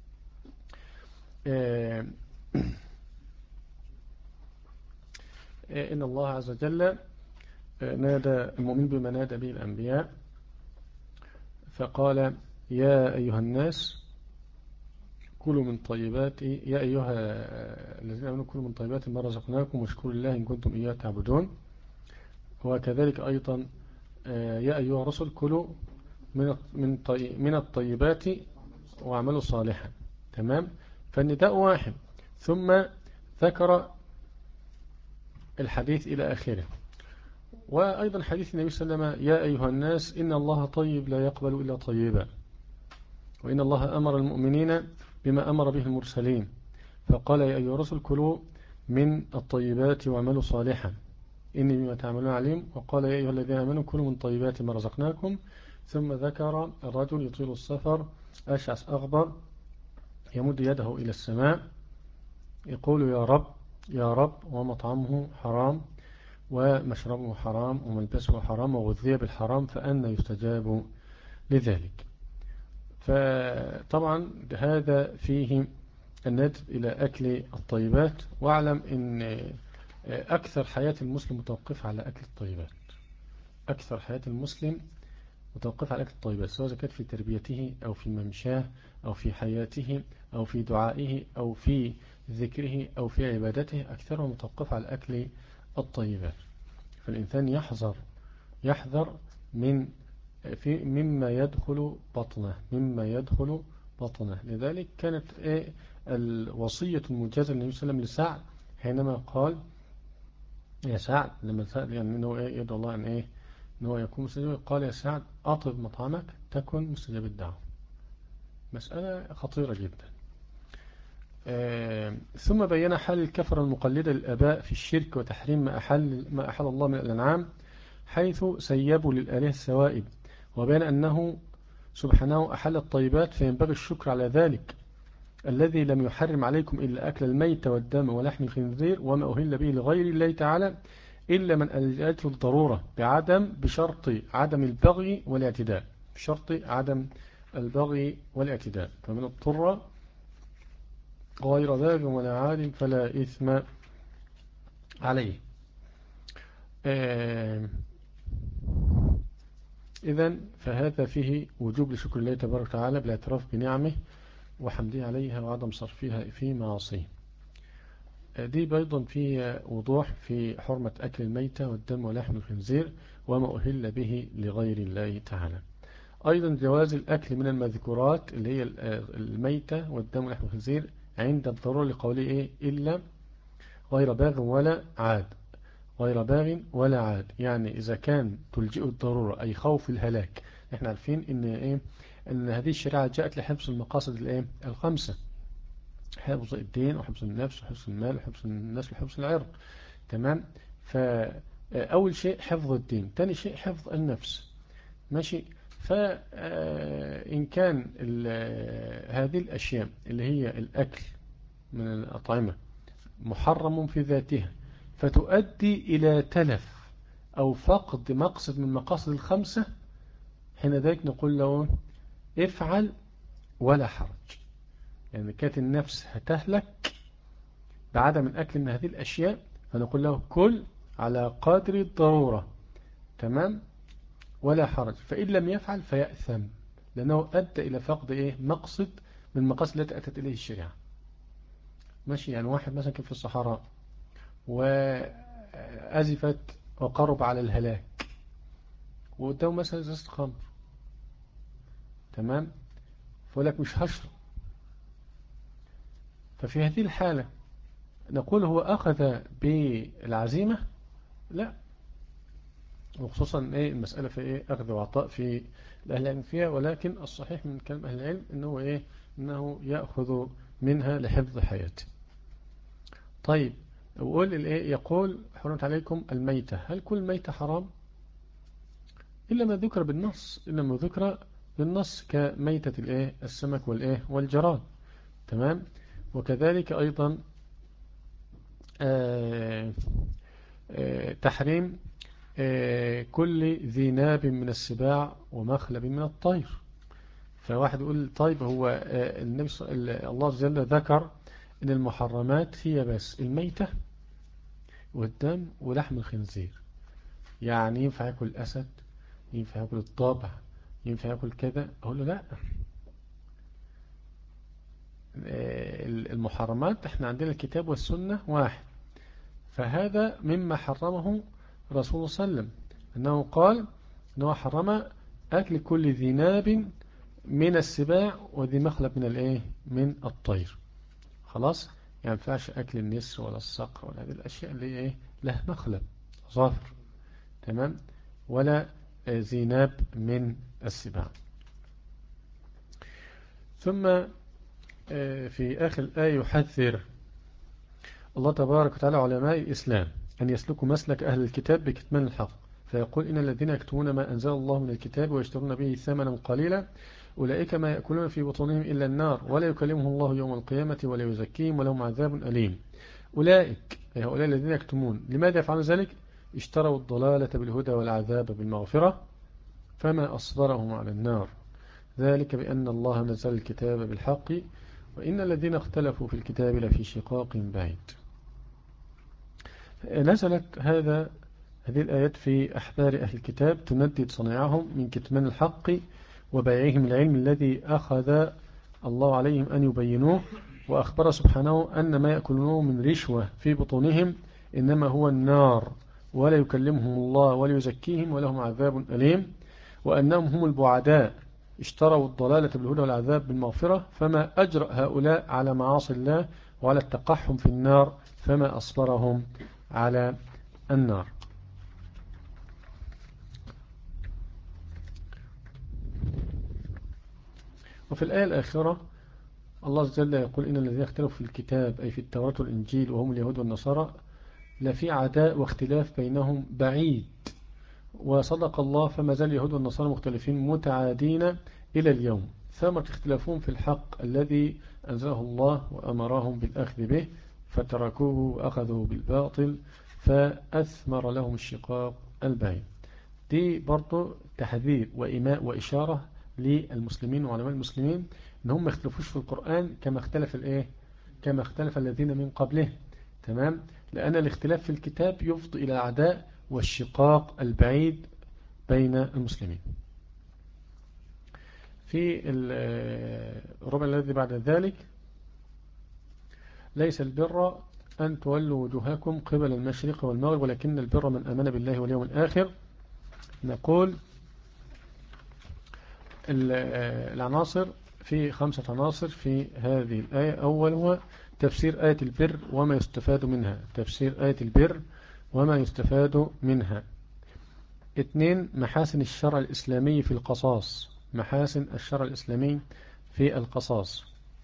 إن الله عز وجل نادى المؤمن بما نادى به الأنبياء، فقال يا أيها الناس كلوا من طيبات، يا أيها الذين آمنوا كلوا من طيبات ما رزقناكم واشكروا الله إن كنتم إياه تعبدون. وكذلك أيضا يا أيها الرسل كلوا من الطيبات واعملوا صالحا. تمام. فالنداء واحد، ثم ذكر الحديث إلى آخره. وأيضا حديث النبي صلى الله عليه وسلم يا أيها الناس إن الله طيب لا يقبل إلا طيبا، وإن الله أمر المؤمنين بما أمر به المرسلين، فقال يا أيها الرسل كلوا من الطيبات واعملوا صالحا إني بما تعملون عليم. وقال يا أيها الذين آمنوا كلوا من طيبات ما رزقناكم. ثم ذكر الرجل يطيل السفر أشعث أغبر يمد يده إلى السماء يقول يا رب يا رب، ومطعمه حرام ومشربه حرام وملبسه حرام وغذي بالحرام، فأنا يستجاب لذلك. فطبعا هذا فيه الندب إلى أكل الطيبات. واعلم أن أكثر حياة المسلم متوقفة على أكل الطيبات، أكثر حياة المسلم متوقفة على أكل الطيبات، سواء كانت في تربيته أو في ممشاه أو في حياته أو في دعائه أو في ذكره أو في عبادته، أكثرها متوقفة على أكل الطيبات. فالإنسان يحذر مما يدخل بطنه. لذلك كانت الوصية الموجزة للنبي صلى الله عليه وسلم لسعد حينما قال يا سعد، لما سأل يعني أنه يدعو الله أنه يكون مستجاب، قال يا سعد أطب مطعمك تكن مستجاب الدعوة. مسألة خطيرة جدا. ثم بين حال الكفر المقلدة للآباء في الشرك وتحريم ما أحل الله من الأنعام، حيث سيبوا للآلهة السوائب، وبين أنه سبحانه أحل الطيبات، فينبغي الشكر على ذلك الذي لم يحرم عليكم إلا أكل الميت والدم ولحم الخنزير وما أهل به لغير الله تعالى إلا من ألجأته الضرورة بشرط عدم البغي والاعتداء، فمن اضطر غير باغ ولا عاد فلا إثم عليه. إذن فهذا فيه وجوب لشكر الله تبارك وتعالى بالاعتراف بنعمه وحمده عليها وعدم صرفها في معاصيه. دي أيضا في وضوح في حرمة أكل الميتة والدم ولحم الخنزير وما أهل به لغير الله تعالى. أيضا جواز الأكل من المذكورات اللي هي الميتة والدم ولحم الخنزير عند الضرورة لقوله إلا غير باغ ولا عاد. يعني إذا كان تلجئ الضرورة أي خوف الهلاك. احنا عارفين إن هذه الشريعة جاءت لحفظ المقاصد الخمسة: حفظ الدين وحفظ النفس وحفظ المال وحفظ الناس وحفظ العرض. تمام. فأول شيء حفظ الدين، ثاني شيء حفظ النفس. ماشي. فإن كان هذه الأشياء اللي هي الأكل من الأطعمة محرم في ذاتها فتؤدي إلى تلف أو فقد مقصد من مقاصد الخمسة، حين ذلك نقول له افعل ولا حرج. يعني كانت النفس هتهلك بعدم الأكل من هذه الأشياء، فنقول له كل على قدر الضرورة، تمام، ولا حرج. فإن لم يفعل فيأثم، لأنه أدى إلى فقد مقصد من المقاصد التي أتت إليه الشريعة. ماشي، يعني واحد مثلا كان في الصحراء وأزفت وقرب على الهلاك، وقدامه مثلا ازازة خمر، تمام، فيقول لك مش هشرب. ففي هذه الحالة نقول هو أخذ بالعزيمة؟ لا، وخصوصا المسألة في أخذ وعطاء في الأهل العلم فيها، ولكن الصحيح من كلام أهل العلم إنه يأخذ منها لحفظ حياته. طيب، يقول حرمت عليكم الميتة. هل كل ميتة حرام؟ إلا ما ذكر بالنص، إلا ما ذكر بالنص كميتة السمك والجراد، تمام. وكذلك أيضا تحريم كل ذي ناب من السباع ومخلب من الطير. فواحد يقول طيب، هو النبي الله عز وجل ذكر ان المحرمات هي بس الميتة والدم ولحم الخنزير، يعني ينفع ياكل الأسد، ينفع ياكل الضبع، ينفع ياكل كذا؟ أقول له لا، المحرمات احنا عندنا الكتاب والسنة واحد. فهذا مما حرمه رسول صلى الله عليه وسلم، أنه قال أنه حرم أكل كل ذي ناب من السباع وذي مخلب من الطير. خلاص، يعني ما ينفعش أكل النسر ولا الصقر ولا هذه الأشياء اللي لها مخلب ظافر، تمام، ولا ذي ناب من السباع. ثم في آخر الآية يحذر الله تبارك وتعالى علماء الإسلام أن يسلكوا مسلك أهل الكتاب بكتمان الحق، فيقول إن الذين يكتمون ما أنزل الله من الكتاب ويشترون به ثمنا قليلا أولئك ما يأكلون في بطونهم إلا النار ولا يكلمهم الله يوم القيامة ولا يزكيهم ولهم عذاب أليم. أولئك أي هؤلاء الذين يكتمون، لماذا يفعلون ذلك؟ اشتروا الضلالة بالهدى والعذاب بالمغفرة فما أصبرهم على النار، ذلك بأن الله نزل الكتاب بالحق وإن الذين اختلفوا في الكتاب لفي شقاق بعيد. نزلت هذه الآيات في أحبار أهل الكتاب تندد صنيعهم من كتمان الحق وبيعهم العلم الذي أخذ الله عليهم أن يبينوه، وأخبر سبحانه أن ما يأكلونه من رشوة في بطونهم إنما هو النار ولا يكلمهم الله ولا يزكيهم ولهم عذاب أليم، وأنهم هم البعداء اشتروا الضلالة بالهدى والعذاب بالمغفرة فما أجرأ هؤلاء على معاصي الله وعلى التقحم في النار فما أصبرهم على النار. وفي الآية الآخرة الله عز وجل يقول إن الذين اختلفوا في الكتاب أي في التوراة والإنجيل وهم اليهود والنصارى لفي عداء واختلاف بينهم بعيد، وصدق الله فما زال اليهود والنصارى مختلفين متعادين إلى اليوم، ثمة اختلافهم في الحق الذي أنزله الله وأمرهم بالأخذ به فتركوه وأخذوا بالباطل فأثمر لهم الشقاق البعيد. دي برضو تحذير وإيماء وإشارة للمسلمين وعلماء المسلمين إن هم ما يختلفوش في القرآن كما اختلف الذين من قبله، تمام، لأن الاختلاف في الكتاب يفضي إلى العداء والشقاق البعيد بين المسلمين. في الربع الذي بعد ذلك ليس البر أن تولوا وجوهكم قبل المشرق والمغرب ولكن البر من آمن بالله واليوم الآخر. نقول العناصر في 5 عناصر في هذه الآية. أولها تفسير آية البر وما يستفاد منها، تفسير آية البر وما يستفاد منها. 2 محاسن الشرع الإسلامي في القصاص، محاسن الشرع الإسلامي في القصاص.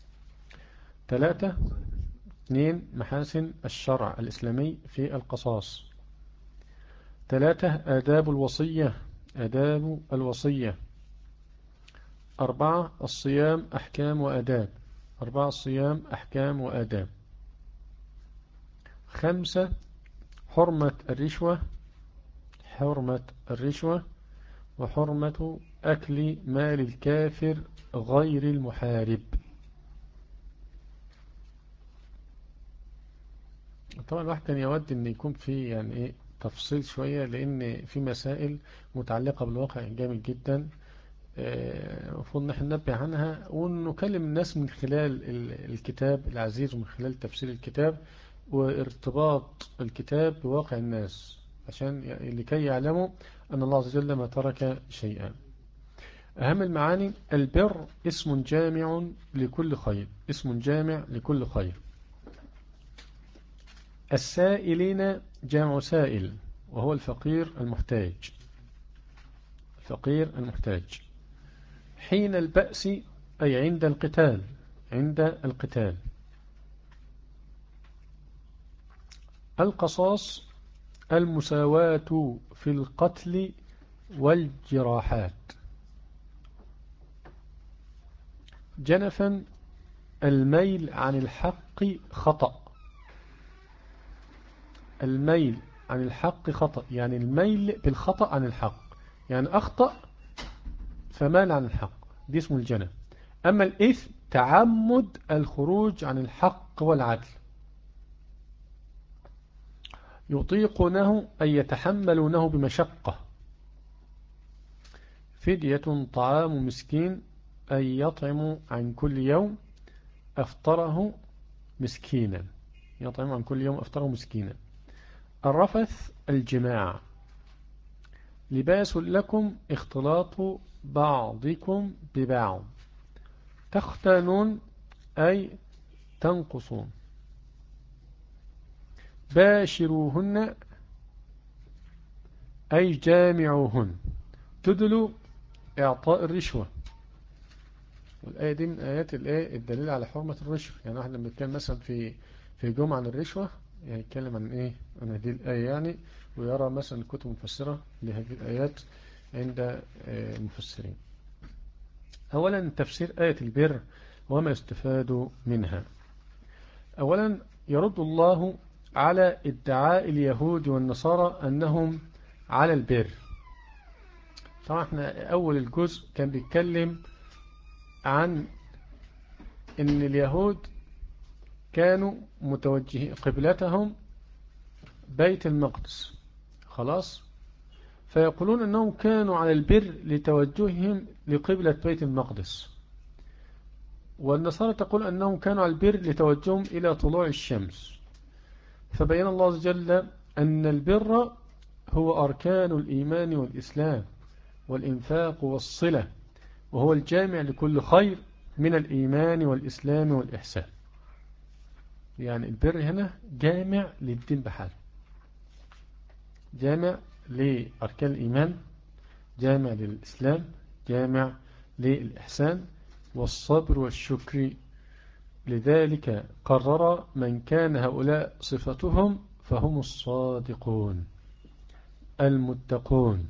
2 محاسن الشرع الإسلامي في القصاص. 3 آداب الوصية، آداب الوصية. 4 الصيام أحكام وآداب، 4 الصيام أحكام وآداب. 5 حرمة الرشوة، حرمة الرشوة وحرمة أكل مال الكافر غير المحارب. طبعا الواحد كان يود أن يكون في تفصيل شوية، لأن في مسائل متعلقة بالواقع جامد جدا، المفروض نحن ننبه عنها ونكلم الناس من خلال الكتاب العزيز ومن خلال تفسير الكتاب وارتباط الكتاب بواقع الناس، عشان لكي يعلموا أن الله عز وجل ما ترك شيئا. أهم المعاني: البر اسم جامع لكل خير، اسم جامع لكل خير. السائلين جامع سائل، وهو الفقير المحتاج، الفقير المحتاج. حين البأس أي عند القتال، عند القتال. القصاص المساواة في القتل والجراحات. جنفا الميل عن الحق خطأ، الميل عن الحق خطأ، يعني الميل بالخطأ عن الحق، يعني أخطأ فمال عن الحق، دي اسمه الجنف. أما الإثم تعمد الخروج عن الحق والعدل. يطيقونه أي يتحملونه بمشقة. فدية طعام مسكين أي يطعم عن كل يوم أفطره مسكينا، يطعم عن كل يوم أفطره مسكينا. الرفث الجماع. لباس لكم اختلاط بعضكم ببعض. تختانون أي تنقصون. باشروهن أي جامعوهن. تدلوا إعطاء الرشوة، والآية دي من آيات الدليل على حرمة الرشوة. يعني واحد لما يتكلم مثلا في جمعة عن الرشوة، يعني يتكلم عن إيه؟ عن هذه الآية يعني، ويرى مثلا الكتب المفسرة لهذه الآيات عند المفسرين. أولا تفسير آية البر وما يستفاد منها. أولا يرد الله على ادعاء اليهود والنصارى أنهم على البر. طبعا احنا أول الجزء كان بيتكلم عن أن اليهود كانوا متوجهين قبلتهم بيت المقدس، خلاص، فيقولون أنهم كانوا على البر لتوجههم لقبلة بيت المقدس، والنصارى تقول أنهم كانوا على البر لتوجههم إلى طلوع الشمس. فبين الله عز وجل أن البر هو أركان الإيمان والإسلام والإنفاق والصلة، وهو الجامع لكل خير من الإيمان والإسلام والإحسان. يعني البر هنا جامع للدين بحاله، جامع لأركان الإيمان، جامع للإسلام، جامع للإحسان والصبر والشكر. لذلك قرر من كان هؤلاء صفتهم فهم الصادقون المتقون.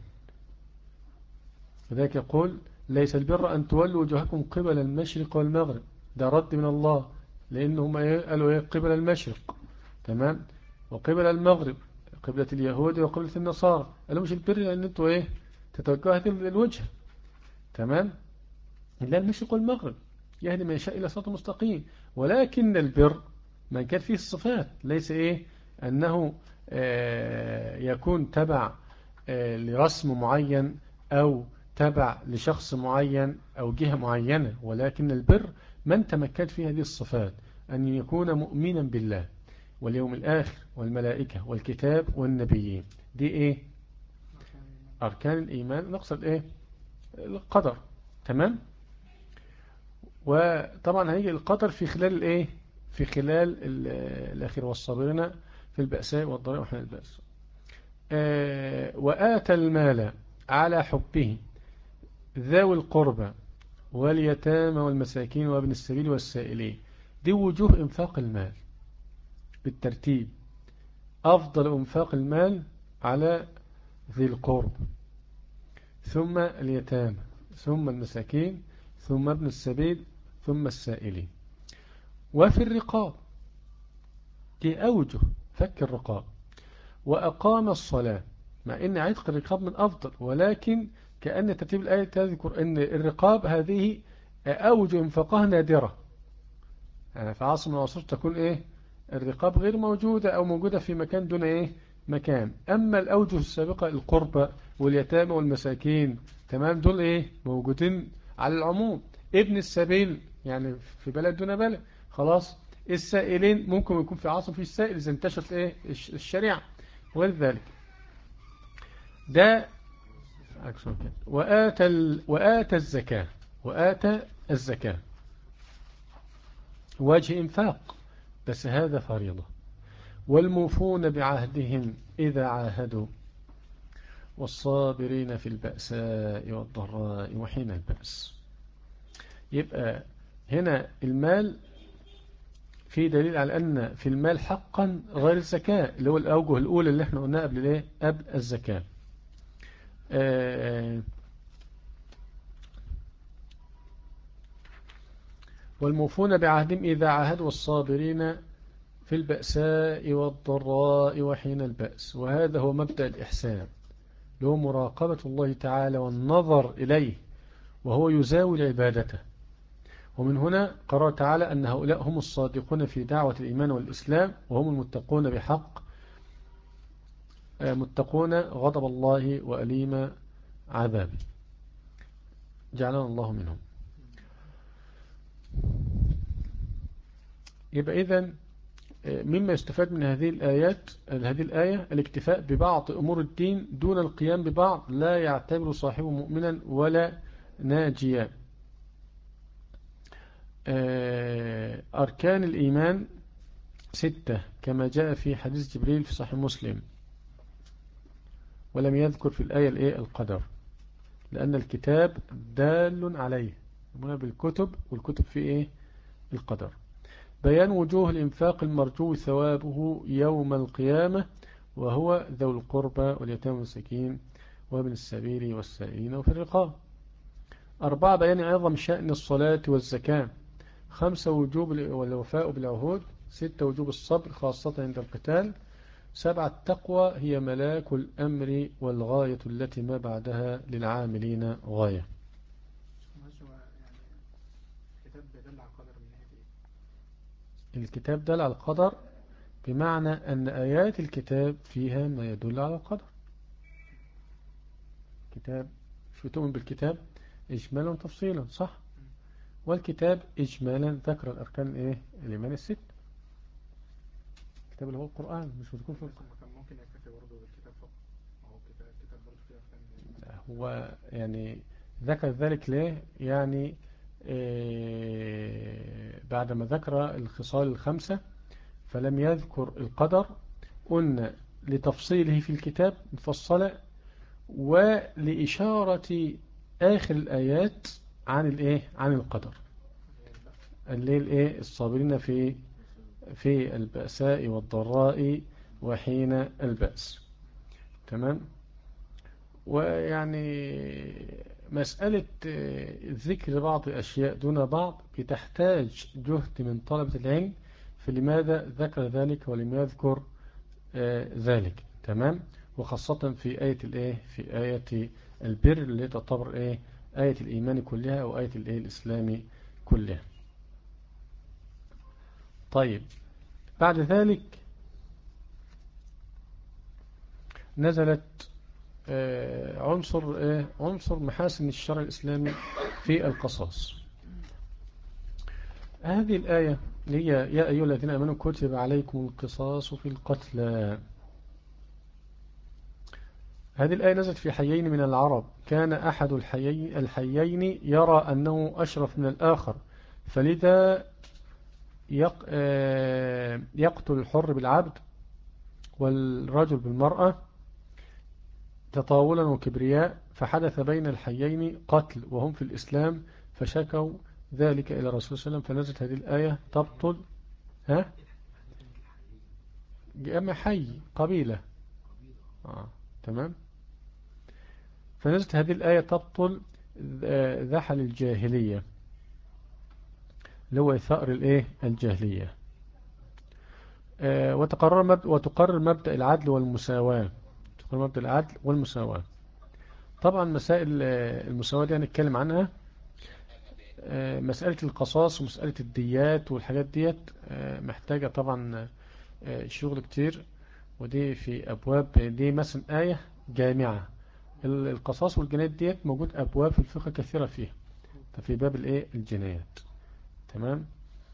لذلك يقول: ليس البر أن تولوا وجوهكم قبل المشرق والمغرب. ده رد من الله، لأنهم قالوا قبل المشرق، تمام، وقبل المغرب قبلة اليهود وقبلة النصارى. قالوا مش البر لأن انتوا تتوجهوا هذه الوجه، تمام، إلا المشرق والمغرب يهدي من يشاء إلى صراط مستقيم. ولكن البر من كان فيه الصفات، ليس أنه يكون تبع لرسم معين أو تبع لشخص معين أو جهة معينة، ولكن البر من تمكن فيه هذه الصفات، أن يكون مؤمنا بالله واليوم الآخر والملائكة والكتاب والنبيين. دي أركان الإيمان، نقصد القدر، تمام. وطبعا هيجي القدر في خلال في خلال الأخير: والصابرين في البأساء والضراء وحين البأس. وآتى المال على حبه ذوي القربى واليتامى والمساكين وابن السبيل والسائلين. دي وجوه انفاق المال بالترتيب. أفضل انفاق المال على ذي القرب، ثم اليتامى، ثم المساكين، ثم ابن السبيل، ثم السائلين. وفي الرقاب، دي أوجه فك الرقاب. وأقام الصلاة، مع أن عتق الرقاب من أفضل، ولكن كأن ترتيب الآية تذكر أن الرقاب هذه أوجه انفاقها نادرة. في عصر من العصور تكون الرقاب غير موجودة أو موجودة في مكان دون مكان. أما الأوجه السابقة القربى واليتامى والمساكين تمام، دول إيه موجودين على العموم. ابن السبيل يعني في بلد دون بلد خلاص. السائلين ممكن يكون في عاصم في السائل إذا انتشرت إيه الشريعة وغير ذلك. ده وآتى الزكاة. وآتى الزكاة وجه إنفاق، بس هذا فريضة. والموفون بعهدهم إذا عاهدوا والصابرين في البأساء والضراء وحين البأس. يبقى هنا المال في دليل على أن في المال حقا غير الزكاة، اللي هو الأوجه الأولى اللي احنا قلناها قبل الايه قبل الزكاة. والموفون بعهدهم إذا عاهدوا والصابرين في البأساء والضراء وحين البأس. وهذا هو مبدأ الإحسان، له مراقبة الله تعالى والنظر إليه وهو يزاول عبادته. ومن هنا قرر تعالى أن هؤلاء هم الصادقون في دعوة الإيمان والإسلام، وهم المتقون بحق، متقون غضب الله وأليم عذابه، جعلنا الله منهم. يبقى إذن مما يستفاد من هذه الآية الاكتفاء ببعض أمور الدين دون القيام ببعض لا يعتبر صاحبه مؤمنا ولا ناجيا. أركان الإيمان 6 كما جاء في حديث جبريل في صحيح مسلم، ولم يذكر في الآية القدر، لأن الكتاب دال عليه، هنا بالكتب، والكتب في القدر. بيان وجوه الإنفاق المرجو ثوابه يوم القيامة، وهو ذو القربى واليتامى والمساكين وابن السبيل والسائلين وفي الرقاب. 4 بيان عظم شأن الصلاة والزكاة. 5 وجوب والوفاء بالعهود. 6 وجوب الصبر خاصة عند القتال. 7 التقوى هي ملاك الأمر والغاية التي ما بعدها للعاملين غاية. الكتاب دل على القدر بمعنى أن آيات الكتاب فيها ما يدل على القدر. كتاب شو تؤمن بالكتاب إجمالا وتفصيلا، صح؟ والكتاب إجمالا ذكر الأركان الإيمان 6. الكتاب اللي هو القرآن مش بتكون في القرآن. ممكن يكتفي برضه بالكتاب فقط، هو الكتاب برضه فيه أركان. هو يعني ذكر ذلك ليه؟ يعني بعدما ذكر الخصال 5 فلم يذكر القدر، قلنا لتفصيله في الكتاب مفصلة، ولإشارة آخر الآيات عن القدر، اللي الصابرين في البأساء والضراء وحين البأس. تمام. ويعني مسألة ذكر بعض الأشياء دون بعض بتحتاج جهد من طلبة العلم في لماذا ذكر ذلك ولم يذكر ذلك. تمام. وخاصة في في آية البر اللي تعتبر آية الإيمان كلها أو آية الإسلام كلها. طيب بعد ذلك نزلت عنصر محاسن الشرع الإسلامي في القصاص. هذه الآية هي يا أيها الذين آمنوا كتب عليكم القصاص في القتلى. هذه الآية نزلت في حيين من العرب، كان أحد الحيين يرى أنه أشرف من الآخر، فلذا يقتل الحر بالعبد والرجل بالمرأة تطاولا وكبرياء، فحدث بين الحيين قتل وهم في الإسلام، فشكوا ذلك إلى الرسول صلى الله عليه وسلم، فنزلت هذه الآية تبطل. أما حي قبيلة تمام. فنزلت هذه الآية تبطل ذحل الجاهلية اللي هو ثأر الجاهلية، وتقرر مبدأ العدل والمساواة. مبدأ العدل والمساواة. طبعا مسائل المساواة دي هنتكلم عنها. مسألة القصاص ومسألة الديات والحاجات ديت محتاجة طبعا شغل كتير، ودي في أبواب، دي مثلا آية جامعة. القصاص والجنايات ديت موجود أبواب في الفقه كثيرة فيها، ففي باب الإيه الجنايات. تمام.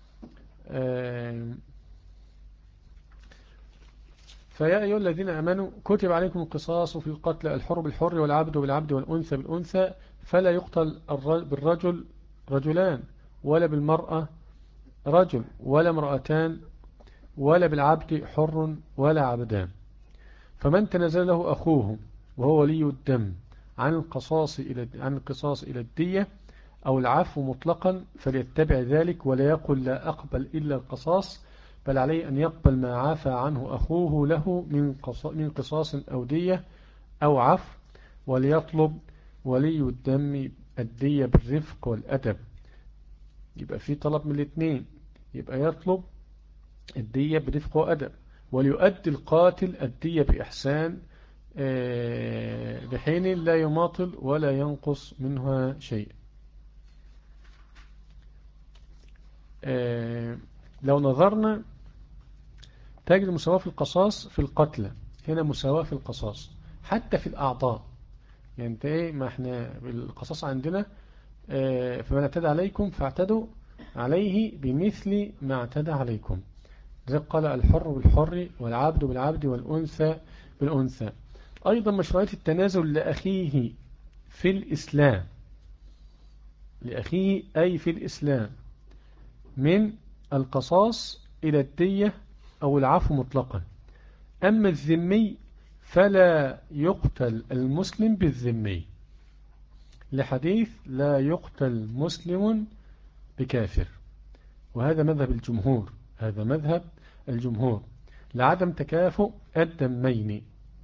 فيا أيها الذين آمنوا كتب عليكم القصاص في القتل، الحر بالحر والعبد بالعبد والأنثى بالأنثى، فلا يقتل بالرجل رجلان، ولا بالمرأة رجل، ولا امرأتان، ولا بالعبد حر ولا عبدان. فمن تنازل له أخوه وهو ولي الدم عن القصاص إلى الدية أو العفو مطلقا فليتبع ذلك، ولا يقل لا أقبل إلا القصاص، بل عليه أن يقبل ما عافى عنه أخوه له من قصاص أو دية أو عفو، وليطلب ولي الدم الدية بالرفق والأدب. يبقى في طلب من الاثنين، يبقى يطلب الدية برفق وأدب، وليؤدي القاتل الدية بإحسان، بحين لا يماطل ولا ينقص منها شيء. لو نظرنا تجد مساواة في القصاص في القتلى، هنا مساواة في القصاص حتى في الأعضاء. يعني انت ايه، ما احنا القصاص عندنا فمن اعتدى عليكم فاعتدوا عليه بمثل ما اعتدى عليكم، زي قال الحر بالحر والعبد بالعبد والأنثى بالأنثى. أيضا مشروعية التنازل لأخيه في الإسلام، لأخيه أي في الإسلام، من القصاص إلى الدية أو العفو مطلقا. أما الذمي فلا يقتل المسلم بالذمي، لحديث لا يقتل مسلم بكافر، وهذا مذهب الجمهور، هذا مذهب الجمهور لعدم تكافؤ الدمين.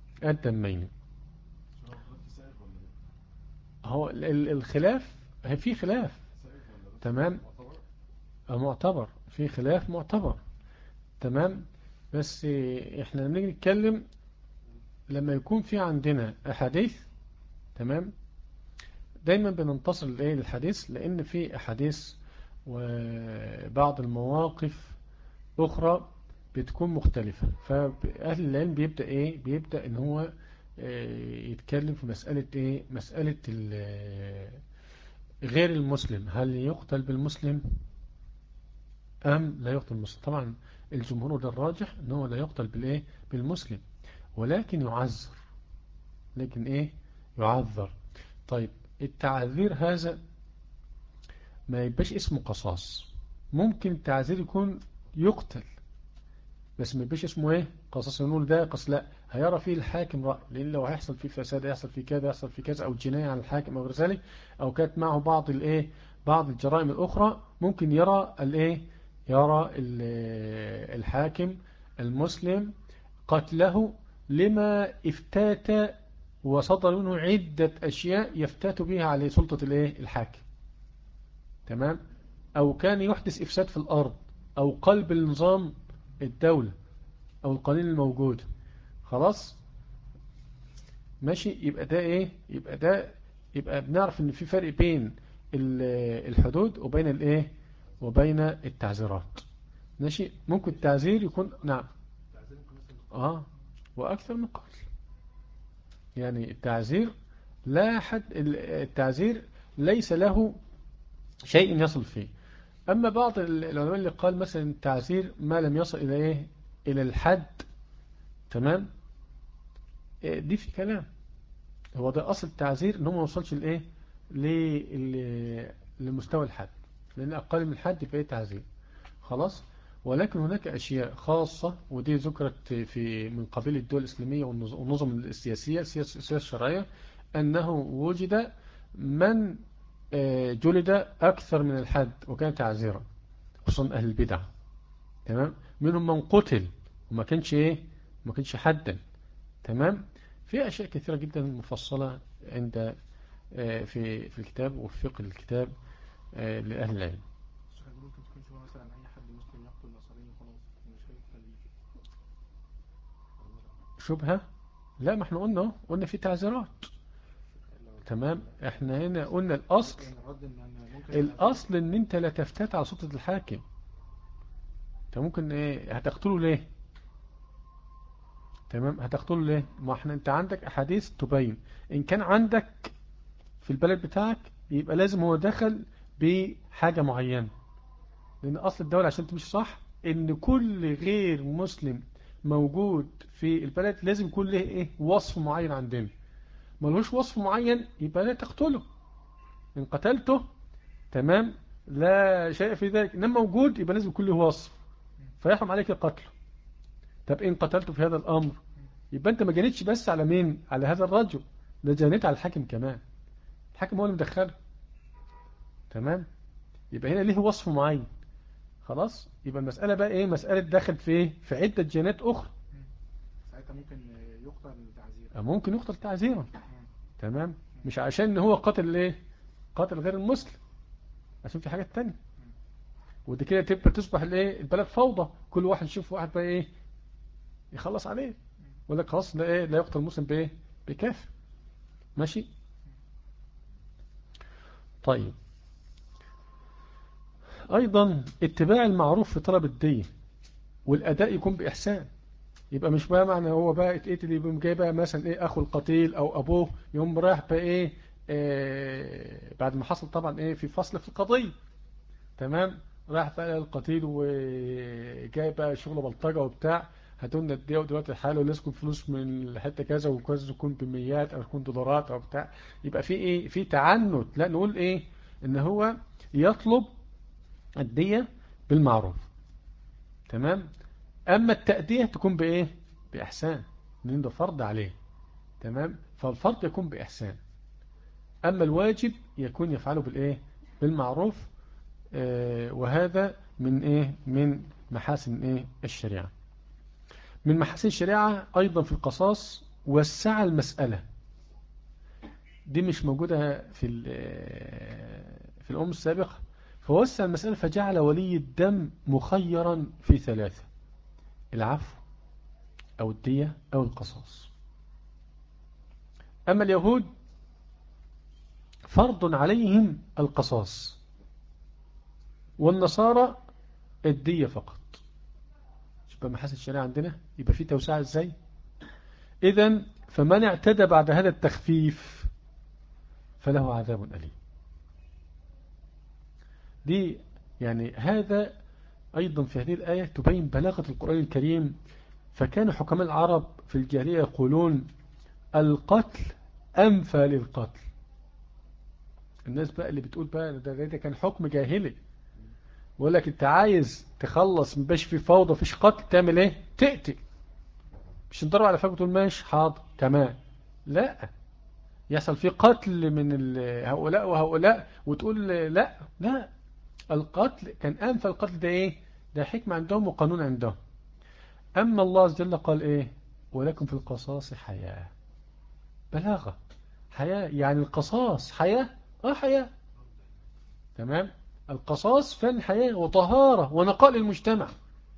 هو الخلاف، في خلاف. تمام. معتبر، في خلاف معتبر. تمام. بس احنا لما نيجي نتكلم، لما يكون في عندنا أحاديث، تمام، دايما بننتصر للحديث، لأن في أحاديث وبعض المواقف أخرى بتكون مختلفة. فأهل العلم بيبدأ إن هو يتكلم في مسألة غير المسلم، هل يقتل بالمسلم أم لا يقتل بالمسلم. طبعا الجمهور ده الراجح إن هو لا يقتل بالمسلم، ولكن يعذر، يعذر. طيب التعذير هذا ما يبقاش اسمه قصاص. ممكن التعذير يكون يقتل بس ما يبقاش اسمه قصاص، نقول ده قصاص، لا، هيرى فيه الحاكم رأي، لأن لو هيحصل فيه فساد، يحصل فيه كذا، يحصل فيه كذا، أو جناية على الحاكم أو غير ذلك، أو كانت معه بعض الجرائم الأخرى، ممكن يرى الحاكم المسلم قتله لما افتات وصدر منه عدة أشياء يفتات بها على سلطة الحاكم. تمام. أو كان يحدث إفساد في الأرض، أو قلب النظام الدولة أو القانون الموجود. خلاص ماشي. يبقى بنعرف ان في فرق بين الحدود وبين التعزيرات. ماشي. ممكن التعزير يكون نعم واكثر من قتل. يعني التعزير لا حد، التعزير ليس له شيء يصل فيه. اما بعض العلماء اللي قال مثلا التعزير ما لم يصل الى الحد، تمام، دي في كلام. هو ده أصل التعزير، إنه ما وصلش لمستوى الحد، لأن أقل من الحد فهي تعزير. خلاص. ولكن هناك أشياء خاصة، ودي ذكرت من قبيل الدول الإسلامية والنظم السياسية، السياسة الشرعية، أنه وجد من جلد أكثر من الحد وكان تعزيرا، خصوصا أهل البدع. تمام. منهم من قتل وما كانش ما كانش حدا. تمام. في أشياء كثيرة جدا مفصلة عند في الكتاب وفي فقه الكتاب لأهل العلم. ممكن تكون شبهة مثلا أي حد مسلم يقتل نصراني وخلاص مش هيقتل بيه. شبهة؟ لا، ما احنا قلنا في تعزيرات. تمام. احنا هنا قلنا الأصل ان انت لا تفتات على سلطة الحاكم. انت ممكن هتقتله ليه؟ تمام. هتقتله ليه؟ ما احنا انت عندك احاديث تبين ان كان عندك في البلد بتاعك يبقى لازم هو دخل بحاجة معينة، لان اصل الدولة عشان تمشي صح ان كل غير مسلم موجود في البلد لازم يكون له ايه وصف معين عندنا. ملوش وصف معين يبقى لا تقتله. ان قتلته تمام لا شيء في ذلك، انما موجود يبقى لازم يكون له وصف فيحرم عليك قتله. طب ان قتلته في هذا الامر يبقى انت ما جنيتش بس على مين؟ على هذا الرجل، ده جنيت على الحاكم كمان. الحاكم هو اللي مدخله. تمام. يبقى هنا ليه وصف معين. خلاص يبقى المسألة بقى ايه؟ مسألة داخل في ايه؟ في عدة جنات اخرى. ساعتها ممكن يقتل تعزيرا. ممكن يقتل تعزيرا. تمام. مش عشان ان هو قاتل ايه؟ قاتل غير المسلم، عشان في حاجات تانية. ودي كده تبقى تصبح الايه؟ البلد فوضى، كل واحد يشوف واحد بقى ايه يخلص عليه. يقول لك خلاص لا ايه؟ لا يقتل المسلم بايه؟ بكافر. ماشي. طيب ايضا اتباع المعروف في طلب الدية والاداء يكون باحسان. يبقى مش بقى معنى هو بقى اتقتل يبقى جاي بقى مثلا ايه اخو القتيل او ابوه يوم رايح بقى ايه بعد ما حصل طبعا ايه في فصل في القضية. تمام. رايح بقى القتيل وجاي بقى شغل بلطجة وبتاع، هاتولنا الدقيقة ودلوقتي الحالة ولازم فلوس من الحتة كذا وكذا يكون بميات او يكون دولارات او بتاع. يبقى في ايه؟ في تعنت. لا نقول ايه؟ ان هو يطلب الدية بالمعروف. تمام. اما التأدية تكون بايه؟ باحسان، لان ده فرض عليه. تمام. فالفرض يكون باحسان، اما الواجب يكون يفعله بالايه؟ بالمعروف. وهذا من ايه؟ من محاسن ايه؟ الشريعة. من محاسن الشريعة ايضا في القصاص وسع المسألة. دي مش موجودة في الأمم السابقة. فوسع المسألة فجعل ولي الدم مخيرا في ثلاثة: العفو أو الدية أو القصاص. أما اليهود فرض عليهم القصاص، والنصارى الدية فقط. يبقى محاسن الشريعة عندنا يبقى في توسعة ازاي؟ إذن فمن اعتدى بعد هذا التخفيف فله عذاب أليم. دي يعني هذا أيضا في هذه الآية تبين بلاغة القرآن الكريم. فكان حكماء العرب في الجاهلية يقولون القتل أنفى للقتل. الناس بقى اللي بتقول بقى ده كان حكم جاهلي، بقول لك انت عايز تخلص مباش في فوضى فيش قتل تعمل ايه؟ تقتل. مش تضرب على فاك وتقول ماشي حاضر كمان. لا، يحصل فيه قتل من هؤلاء وهؤلاء وتقول لا لا. القتل كان أنفى القتل ده ايه؟ ده حكمة عندهم وقانون عندهم. أما الله عز وجل قال ايه؟ ولكم في القصاص حياة. بلاغة. حياة يعني القصاص حياة. حياة. تمام. القصاص فن حياة وطهارة ونقاء للمجتمع.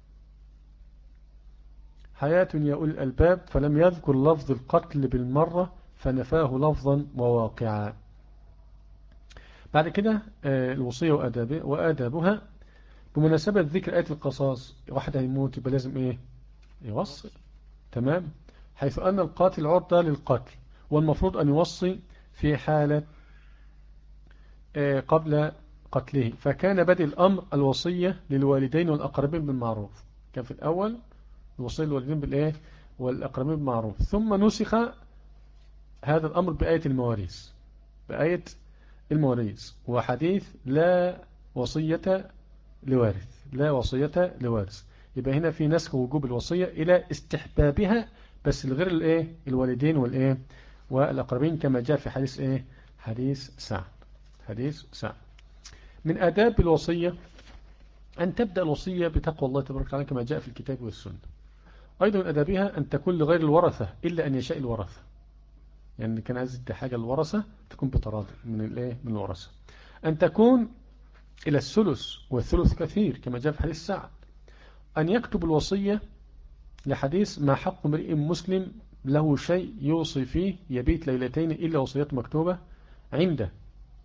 حياة يا أولي الألباب، فلم يذكر لفظ القتل بالمرة فنفاه لفظا وواقعا. بعد كده الوصية وآدابها. بمناسبة ذكر آية القصاص، واحد هيموت يبقى لازم ايه؟ يوصي. تمام. حيث أن القاتل عرضة للقتل، والمفروض أن يوصي في حالة قبل قتله. فكان بدء الأمر الوصية للوالدين والأقربين بالمعروف. كان في الأول الوصية للوالدين بالإيه؟ والأقربين بالمعروف. ثم نسخ هذا الأمر بآية المواريث. بآية المواريث وحديث لا وصية لوارث. لا وصية لوارث. يبقى هنا في نسخ وجوب الوصية إلى استحبابها، بس لغير الإيه؟ الوالدين والإيه؟ والأقربين، كما جاء في حديث إيه؟ حديث سعد. حديث سعد. من آداب الوصية أن تبدأ الوصية بتقوى الله تبارك وتعالى كما جاء في الكتاب والسنة. أيضا من آدابها أن تكون لغير الورثة إلا أن يشاء الورثة. يعني كان عايز حاجة الورثة تكون بتراضي من الإيه؟ من الورثة. أن تكون إلى الثلث، والثلث كثير كما جاء في حديث سعد. أن يكتب الوصية لحديث ما حق امرئ مسلم له شيء يوصي فيه يبيت ليلتين إلا وصيته مكتوبة عنده.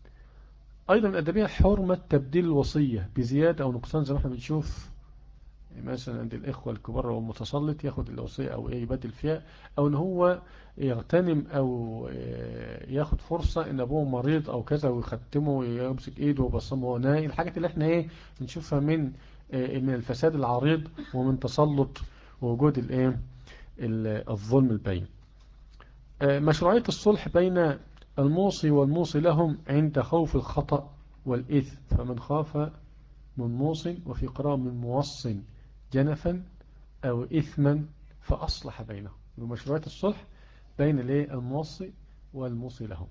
أيضا من أدبية حرمة تبديل الوصية بزيادة أو نقصان زي ما احنا بنشوف مثلا عند الإخوة الكبار والمتسلط ياخد الوصية أو إيه يبدل فيها، أو إن هو يغتنم أو ياخد فرصة إن أبوه مريض أو كذا ويختمه ويمسك إيده وبصمه وهو نايم. الحاجات اللي إحنا إيه بنشوفها من الفساد العريض ومن تسلط ووجود الإيه الظلم البين. مشروعية الصلح بين الموصي والموصي لهم عند خوف الخطأ والإثم، فمن خاف من موص وفي قراءة من موص جنفا أو إثما فأصلح بينهم. بمشروعية الصلح بين الموصي والموصي لهم.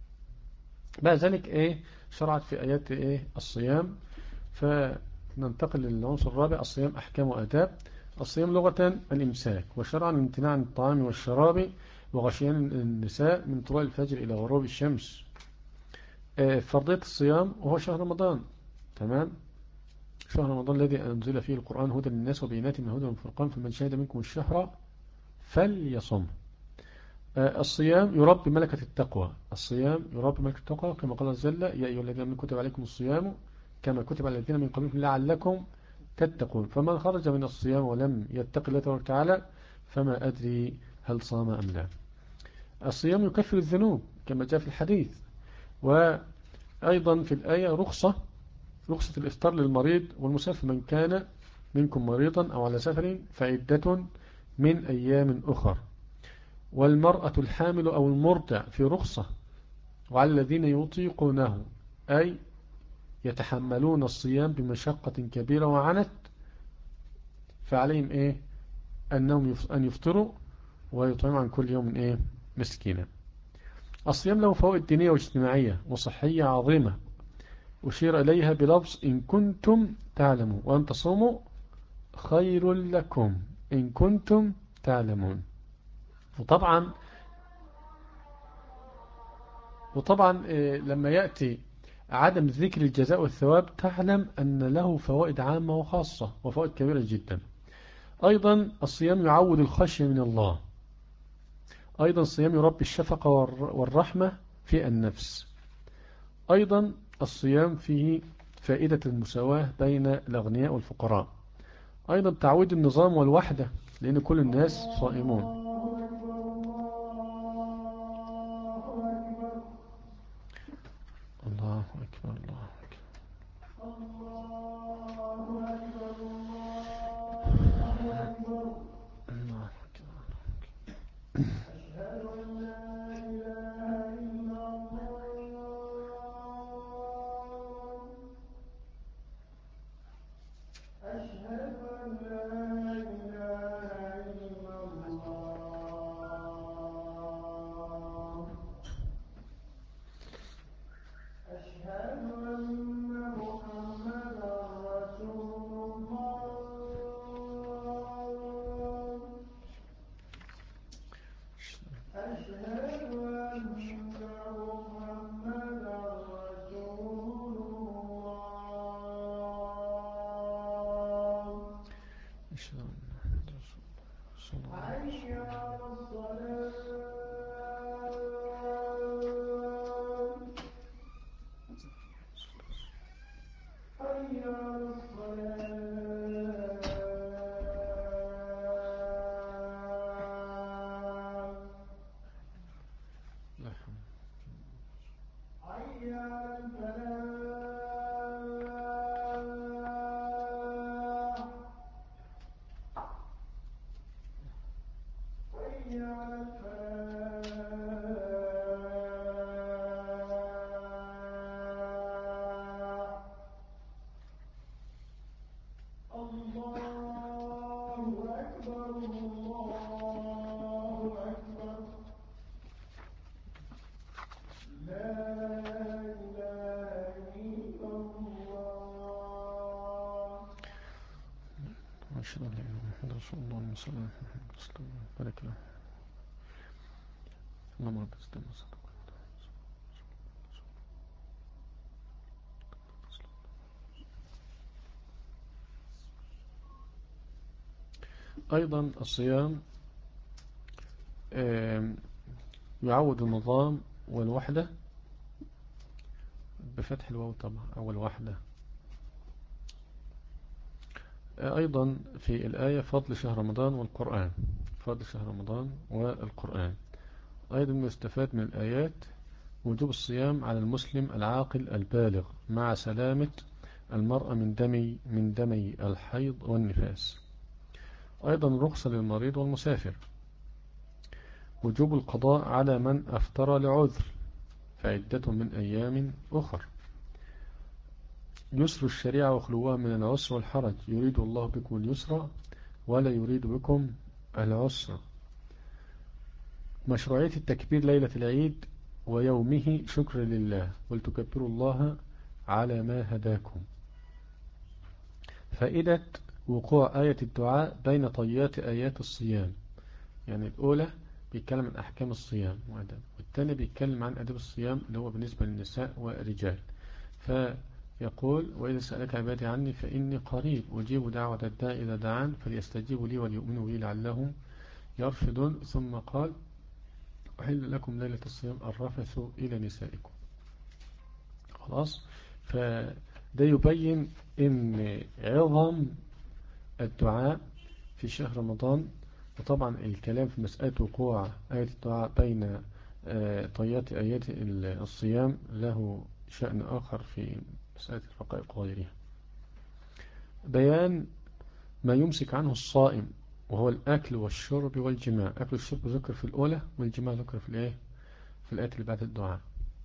بعد ذلك شرعت في آيات الصيام. فننتقل للعنصر الرابع، الصيام أحكام وآداب. الصيام لغة الإمساك، وشرعا الامتناع عن الطعام والشراب وغشيان النساء من طلوع الفجر إلى غروب الشمس. فرضية الصيام وهو شهر رمضان. تمام. شهر رمضان الذي أنزل فيه القرآن هدى للناس وبينات من هدى والفرقان، فمن شهد منكم الشهر فليصم. الصيام يربي ملكة التقوى. الصيام يربي ملكة التقوى كما قال جل يا أيها الذين آمنوا كتب عليكم الصيام كما كتب على الذين من قبلكم لعلكم تتقون. فمن خرج من الصيام ولم يتق الله تبارك وتعالى فما أدري هل صام أم لا. الصيام يكفر الذنوب كما جاء في الحديث. وأيضا في الآية رخصة الإفطار للمريض والمسافر، من كان منكم مريضا أو على سفر فعدة من أيام أخر. والمرأة الحامل أو المرضع في رخصة. وعلى الذين يطيقونه أي يتحملون الصيام بمشقة كبيرة وعنت فعليهم أن يفطروا ويطعموا عن كل يوم مسكينة. الصيام له فوائد دينية واجتماعية وصحية عظيمة أشير إليها بلفظ إن كنتم تعلمون، وأن تصوموا خير لكم إن كنتم تعلمون. وطبعا لما يأتي عدم ذكر الجزاء والثواب تعلم أن له فوائد عامة وخاصة وفوائد كبيرة جدا. أيضا الصيام يعود الخشية من الله. أيضا الصيام يربي الشفقة والرحمة في النفس. أيضا الصيام فيه فائدة المساواة بين الأغنياء والفقراء. أيضا تعويد النظام والوحدة لأن كل الناس صائمون. الله أكبر الله أكبر الله أكبر. أشهد أن لا إله إلا الله رسول الله صلى الله عليه وسلم بارك له اللهم رب العزة والجلال. أيضا الصيام يعود النظام والوحدة بفتح الواو طبعا أو الوحدة. أيضا في الآية فضل شهر رمضان والقرآن، فضل شهر رمضان والقرآن. أيضا يستفاد من الآيات وجوب الصيام على المسلم العاقل البالغ مع سلامة المرأة من دمي الحيض والنفاس. أيضا رخصة للمريض والمسافر. وجوب القضاء على من أفطر لعذر فعدة من أيام أخر. يسر الشريعة وخلوها من العسر والحرج، يريد الله بكم اليسر ولا يريد بكم العسر. مشروعية التكبير ليلة العيد ويومه شكر لله ولتكبروا الله على ما هداكم. فائدة وقوع آية الدعاء بين طيات آيات الصيام، يعني الأولى بيتكلم عن أحكام الصيام والثاني بيتكلم عن أدب الصيام اللي هو بالنسبة للنساء والرجال. فيقول وإذا سألك عبادي عني فإني قريب أجيب دعوة الداع إذا دعان فليستجيبوا لي وليؤمنوا بي لعلهم يرشدون. ثم قال أحل لكم ليلة الصيام الرفث إلى نسائكم. خلاص. فده يبين إن عظم الدعاء في شهر رمضان. وطبعا الكلام في مسألة وقوع آية الدعاء بين طيات آيات الصيام له شأن آخر في مسألة الرقائق وغيرها. بيان ما يمسك عنه الصائم وهو الأكل والشرب والجماع. أكل والشرب ذكر في الأولى والجماع ذكر في الآية في الآية اللي بعد الدعاء،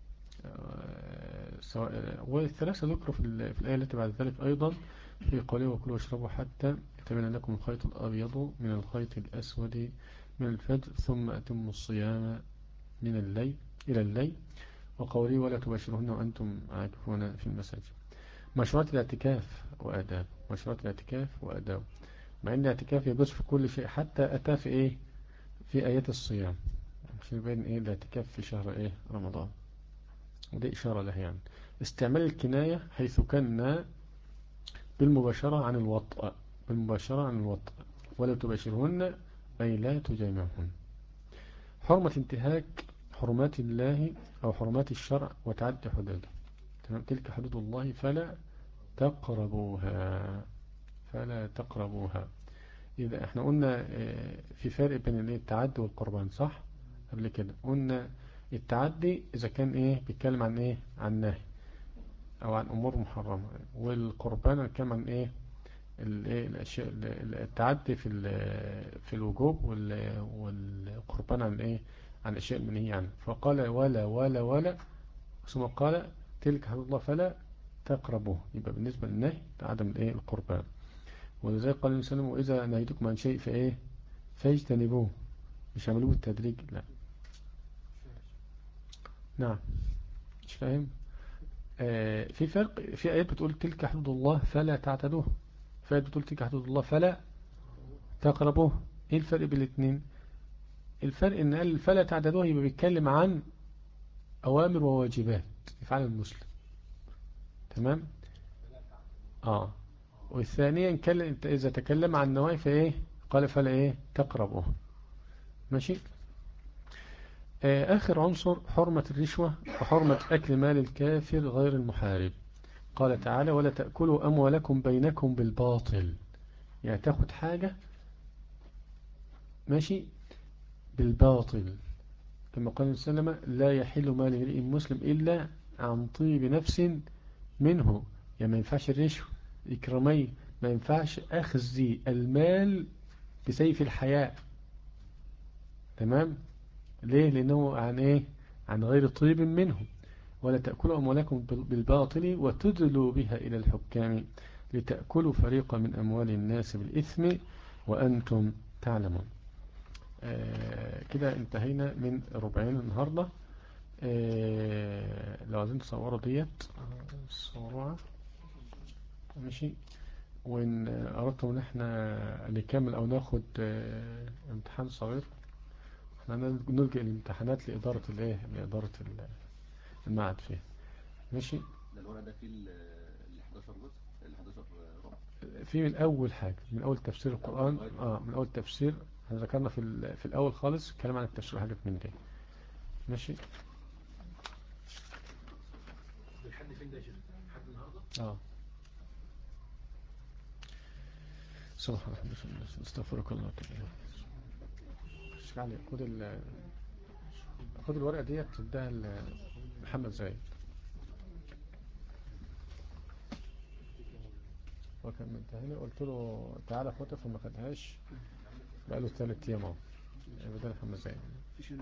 والثلاثة ذكروا في الآية التي بعد ذلك أيضا في قوله وكلوا واشربوا حتى يتبين لكم الخيط الأبيض من الخيط الأسود من الفجر ثم أتموا الصيام من الليل إلى الليل. وقوله ولا تباشرهن وأنتم عاكفون في المساجد. مشروعات الاعتكاف وآداب. مشروعات الاعتكاف وآداب، مع أن الاعتكاف يجوز في كل شيء حتى أتى في إيه في آيات الصيام عشان يبين إيه الاعتكاف في شهر إيه رمضان، ودي إشارة له. يعني استعمال الكناية حيث كان بالمباشرة عن الوطء، بالمباشرة عن الوطء. ولا تباشرهن أي لا تجامعهن. حرمة انتهاك حرمات الله أو حرمات الشرع وتعدي حدوده. تمام. تلك حدود الله فلا تقربوها، فلا تقربوها. إذا احنا قلنا في فرق بين التعدي والقربان، صح؟ قبل كده قلنا التعدي إذا كان إيه بيتكلم عن إيه عن نهي أو عن أمور محرمة، والقربان بيتكلم عن إيه الأشياء التعدي في الوجوب، والقربان عن إيه عن الأشياء المنهية عنها. فقال ولا ثم قال تلك حدود الله فلا تقربوه. يبقى بالنسبة للنهي عدم الإيه القربان. ولذلك قال النبي صلى الله عليه وسلم وإذا نهيتكم عن شيء فإيه فاجتنبوه، مش عملوه بالتدريج. لا. نعم. مش فاهم. في فرق في آيات بتقول تلك حدود الله فلا تعتدوه، في آيات بتقول تلك حدود الله فلا تقربوه. ايه الفرق بين الاثنين؟ الفرق ان قال فلا تعتدوه يبقى بيتكلم عن أوامر وواجبات يفعلها المسلم. تمام. والثانية إذا تكلم عن نواهي فإيه قال فلا إيه تقربوه. ماشي. آخر عنصر حرمة الرشوة وحرمة أكل مال الكافر غير المحارب. قال تعالى ولا تأكلوا أموالكم بينكم بالباطل، يعني تاخد حاجة ماشي بالباطل. كما قال سلمة لا يحل مال امرئ مسلم إلا عن طيب نفس منه. يعني ما ينفعش الرشوة إكرامي، ما ينفعش أخذ المال بسيف الحياء. تمام. ليه؟ لأنه عن إيه عن غير طيب منه. ولا تأكلوا أموالكم بالباطل وتدلوا بها إلى الحكام لتأكلوا فريقا من أموال الناس بالإثم وأنتم تعلمون. كده انتهينا من ربعين النهاردة. لو عايزين تصوروا ديت صوروها. ماشي. وإن أردتم إن احنا نكمل أو ناخد امتحان صغير، احنا نلجأ الامتحانات لإدارة لإدارة المعهد فيه. ماشي. ده الورق ده فيه ال 11 جزء، ال 11 ربع. في من أول حاجة، من أول تفسير القرآن. من أول تفسير احنا ذكرنا في الأول خالص كلام عن التفسير حاجات من دي. ماشي. لحد فين ده يا شيخ؟ لحد النهارده؟ سبحان الله استغفرك الله واتوب اليك. شيخ علي خد الورقة ديت تديها لمحمد زايد. وكان منتهيني قلت له تعالى خدها فما خدهاش بقاله 3 أيام اهو بدل محمد زايد.